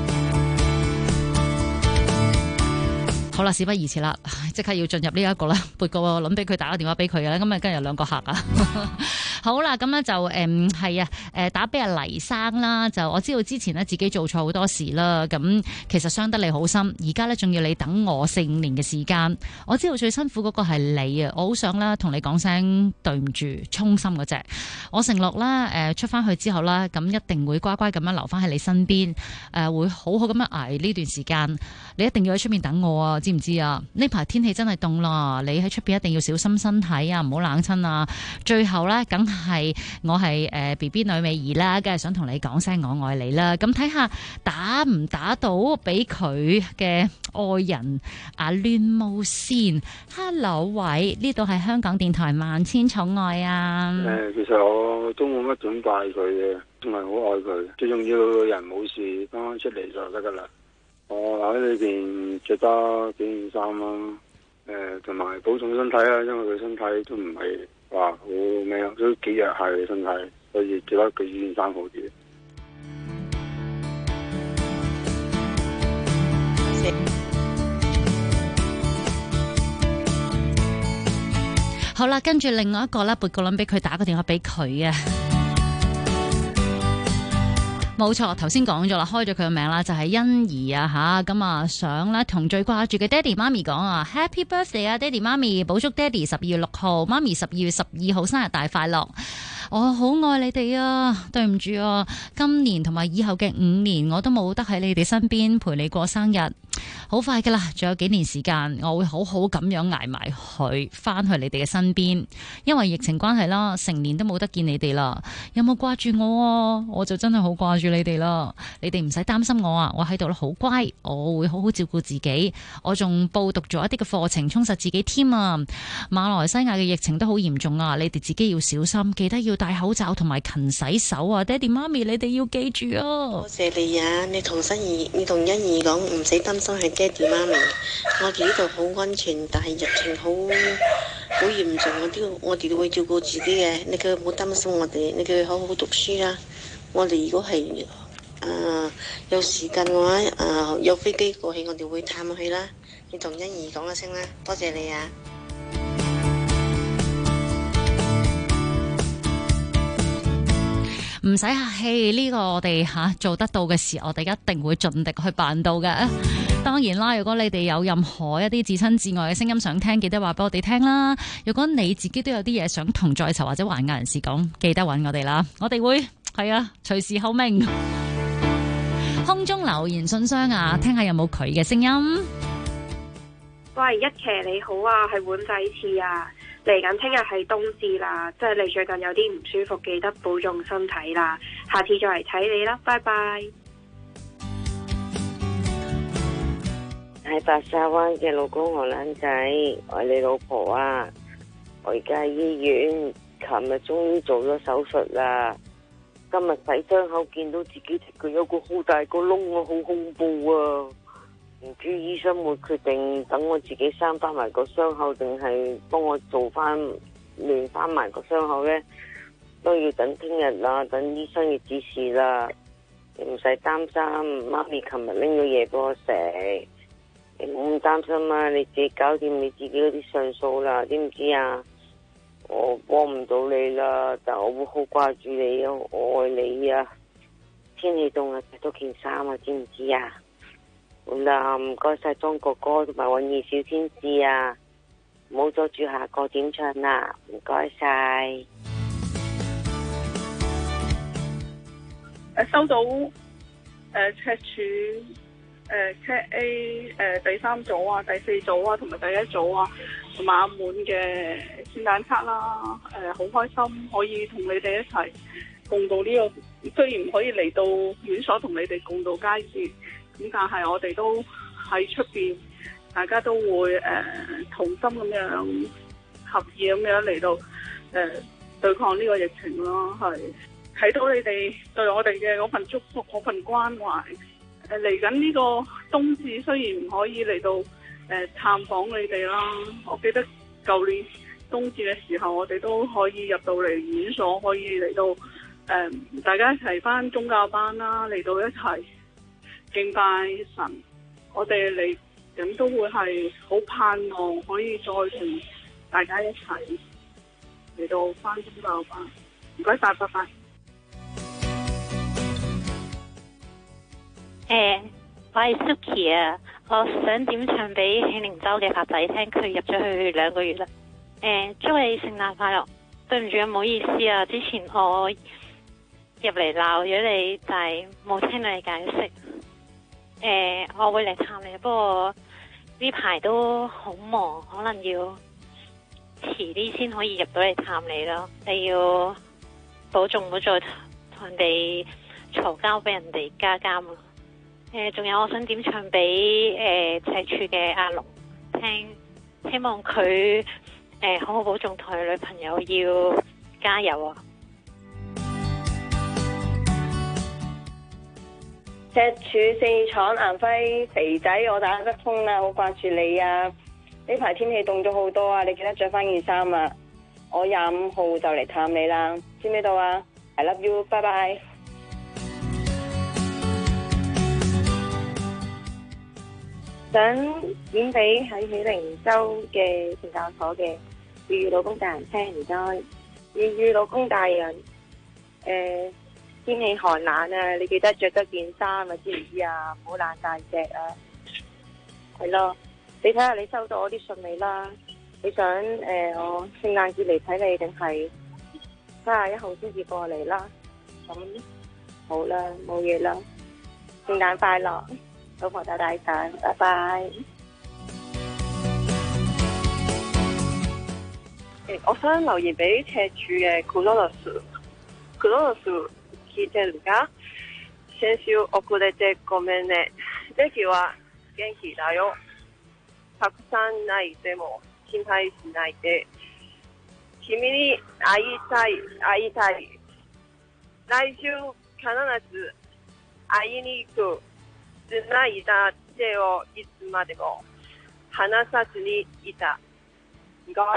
好啦，事不宜遲啦，即刻要進入呢一個啦，撥個輪俾佢，打個電話俾佢嘅，咁啊，跟住有2個客啊。好啦，咁咧就係打俾阿黎生啦。就我知道之前咧自己做錯好多事啦，咁其實傷得你好深，而家咧仲要你等我4-5年嘅時間。我知道最辛苦嗰個係你啊，我好想啦同你講聲對唔住，衷心嗰隻。我承諾啦，出翻去之後啦，咁一定會乖乖咁樣留翻喺你身邊，會好好咁樣捱呢段時間。你一定要喺出面等我啊！知唔知啊？呢排天氣真係凍啦，你喺出邊一定要小心身體啊，唔好冷親啊！最後呢，梗係我係BB 女美兒啦，梗係想同你講聲我愛你啦。咁睇下打唔打到俾佢嘅愛人阿亂毛先。Hello， 喂，呢度係香港電台萬千寵愛啊。 其實我都冇乜點怪佢嘅，仲係好愛佢。最重要人冇事，剛剛出嚟就得噶啦。我喺裏邊着多幾件衫啦，同埋保重身體啦，因為佢身體都唔係話好咩，都幾弱下嘅身體，所以着多幾件衫好啲。 好啦，跟住另外一個啦，撥個輪俾佢，打個電話俾佢啊。冇錯，頭先講咗啦，開咗佢個名啦，就係欣怡啊吓，咁啊想咧同最掛住嘅爹哋媽咪講啊 ，Happy Birthday 啊，爹哋媽咪，保祝爹哋12月6號，媽咪12月12號生日大快樂。我好愛你哋啊，對唔住啊，今年同埋以後嘅5年，我都冇得喺你哋身邊陪你過生日。好快噶啦，仲有幾年時間，我會好好咁樣捱埋佢，翻去你哋嘅身邊。因為疫情關係啦，成年都冇得見你哋啦。有冇掛住我啊？我就真係好掛住你哋啦。你哋唔使擔心我啊，我喺度好乖，我會好好照顧自己。我仲報讀咗一啲嘅課程，充實自己添啊。馬來西亞嘅疫情都好嚴重啊，你哋自己要小心，記得要戴口罩同埋勤洗手啊！爹哋媽咪，你哋要記住啊！ 多謝你啊！你同欣怡講唔使擔心係爹哋媽咪，我哋呢度好安全，但係疫情好嚴重，我哋都會照顧自己嘅。你叫佢唔好擔心我哋，你叫佢好好讀書啦。我哋如果係有時間嘅話，有飛機過去，我哋會探佢啦。你同欣怡講一聲啦，多謝你啊！ 唔使客氣，呢個我哋做得到嘅事，我哋一定會盡力去辦到嘅。當然啦，如果你哋有任何一啲至親至愛嘅聲音想聽，記得話俾我哋聽啦。如果你自己都有啲嘢想同在囚或者還押人士講，記得揾我哋啦，我哋會隨時候命。空中留言信箱啊，聽下有冇佢嘅聲音。 喂，一騎你好啊，係碗仔翅啊。嚟緊聽日係冬至啦，即係你最近有啲唔舒服，記得保重身體啦。下次再嚟睇你啦，拜拜。 喺白沙灣嘅老公荷蘭仔，我係你老婆啊！我而家喺醫院，琴日終於做咗手術啦。今日洗傷口見到自己隻腳有個好大個窿啊，好恐怖啊！唔知醫生會決定等我自己生翻埋個傷口，定係幫我做翻連翻埋個傷口呢？都要等聽日啦，等醫生嘅指示啦。你唔使擔心，媽咪琴日拎咗嘢俾我食，你唔好咁擔心啊！你自己搞掂你自己嗰啲上訴啦，知唔知啊？我幫唔到你啦，但我會好掛住你啊，我愛你啊！天氣凍啊，着多件衫啊，知唔知啊？好啦，唔該晒莊哥哥同埋韻兒小天使啊，唔好阻住下個點唱啦，唔該晒。 收到赤柱Cat A 第3組啊、第4組啊同埋第1組啊， 滿嘅聖誕卡啦，好開心可以同你哋一齊共度呢個，雖然唔可以嚟到院所同你哋共度佳節，咁但係我哋都喺出邊，大家都會同心咁樣合意咁樣嚟到對抗呢個疫情咯，係睇到你哋對我哋嘅嗰份祝福、嗰份關懷。嚟緊呢個冬至雖然唔可以嚟到探訪你哋啦，我記得舊年冬至嘅時候，我哋都可以入到嚟院所，可以嚟到大家一齊返宗教班啦，嚟到一齊敬拜神。我哋嚟緊都會係好盼望可以再同大家一齊嚟到返宗教班。唔該晒，拜拜。 我係 Suki 啊，我想點唱俾喜靈洲嘅發仔聽，佢入咗去2個月啦。祝你聖誕快樂。對唔住啊，唔好意思啊，之前我入嚟鬧咗你，但係冇聽到你解釋。我會嚟探你，不過呢排都好忙，可能要遲啲先可以入到嚟探你咯。你要保重，唔好再同人哋嘈交，俾人哋加監啊！仲有我想點唱俾赤柱嘅阿龍聽，希望佢好好保重，同佢女朋友要加油啊！ 赤柱4廠顏輝肥仔，我打得通啦，好掛住你啊！呢排天氣凍咗好多啊，你記得着翻件衫啊！我25號就嚟探你啦，知唔知道啊？ I love you， 拜拜。想點俾喺喜靈洲嘅懲教所嘅粵語老公大人聽，唔該。粵語老公大人，天氣寒冷啊，你記得着多件衫啊，知唔知啊？唔好冷大隻啊。係咯，你睇下你收到我啲信未啦？你想我聖誕節嚟睇你，定係31號先至過嚟啦？咁好啦，冇嘢啦，聖誕快樂！老婆大大散，拜拜。我想留言俾赤柱嘅クロロス聞いてるか？先週遅れてごめんね。レキは元気だよ。たくさん泣いても心配しないで。君に会いたい。来週必ず会いに行く。つないだ手をいつまでも離さずにいた。唔該。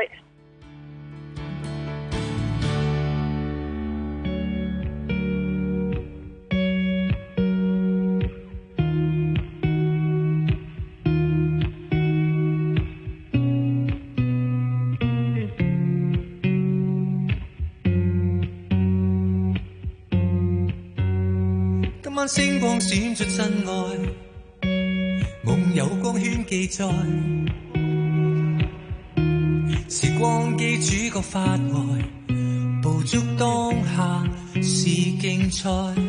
今晚星光閃出真愛，夢有光圈記載，時光機主角發呆，捕捉當下是競賽，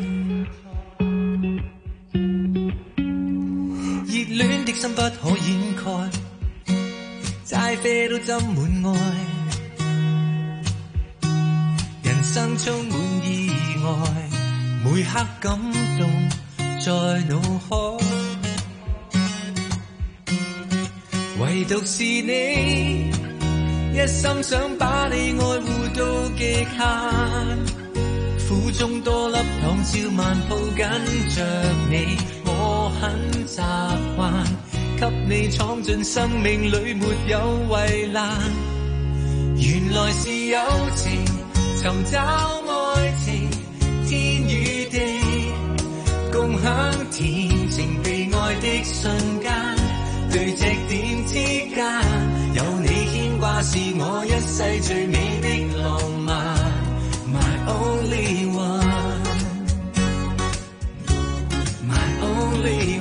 熱戀的心不可掩蓋，齋啡都斟滿愛，人生充滿意外。每刻感動在腦海，唯獨是你，一心想把你愛護到極限。苦中多粒糖，照萬抱緊着你，我很習慣，給你闖進生命裏沒有圍欄。原來是友情，尋找愛情。天與地，共享甜情被愛的瞬間，對隻點之間，有你牽掛是我一世最美的浪漫 My only one My only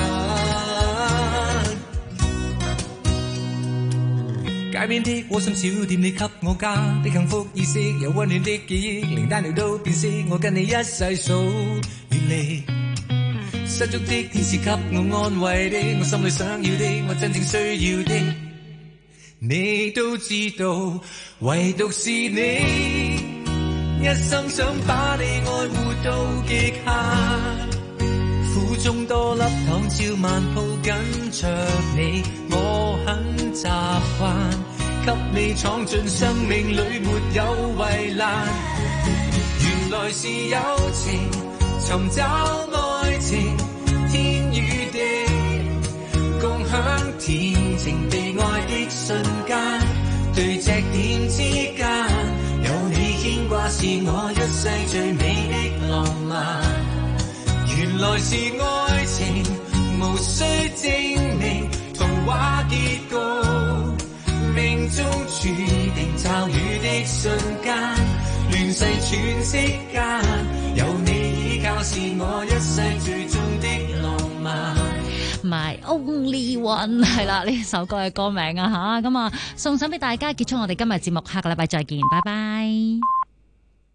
one 街邊的窩心小店，你給我家的幸福意識，有溫暖的記憶，連單料都變色，我跟你一世數遠離。失足的天使給我安慰的，我心裏想要的，我真正需要的， 你都知道，唯獨是你，一心想把你愛護到極限。苦中多粒糖，照萬抱緊着你，我很習慣，給你闖進生命裏沒有圍欄。原來是友情，尋找愛情，天與地，共享甜情被愛的瞬間，對隻點之間，有你牽掛是我一世最美的浪漫。原來是愛情，無需證明，童話結局，命中注定驟雨的瞬間，亂世喘息間，有你依靠是我一世最終的浪漫。 My Only One 係啦，呢首歌嘅歌名啊吓，咁啊送上俾大家，結束我哋今日節目，下個禮拜再見，拜拜。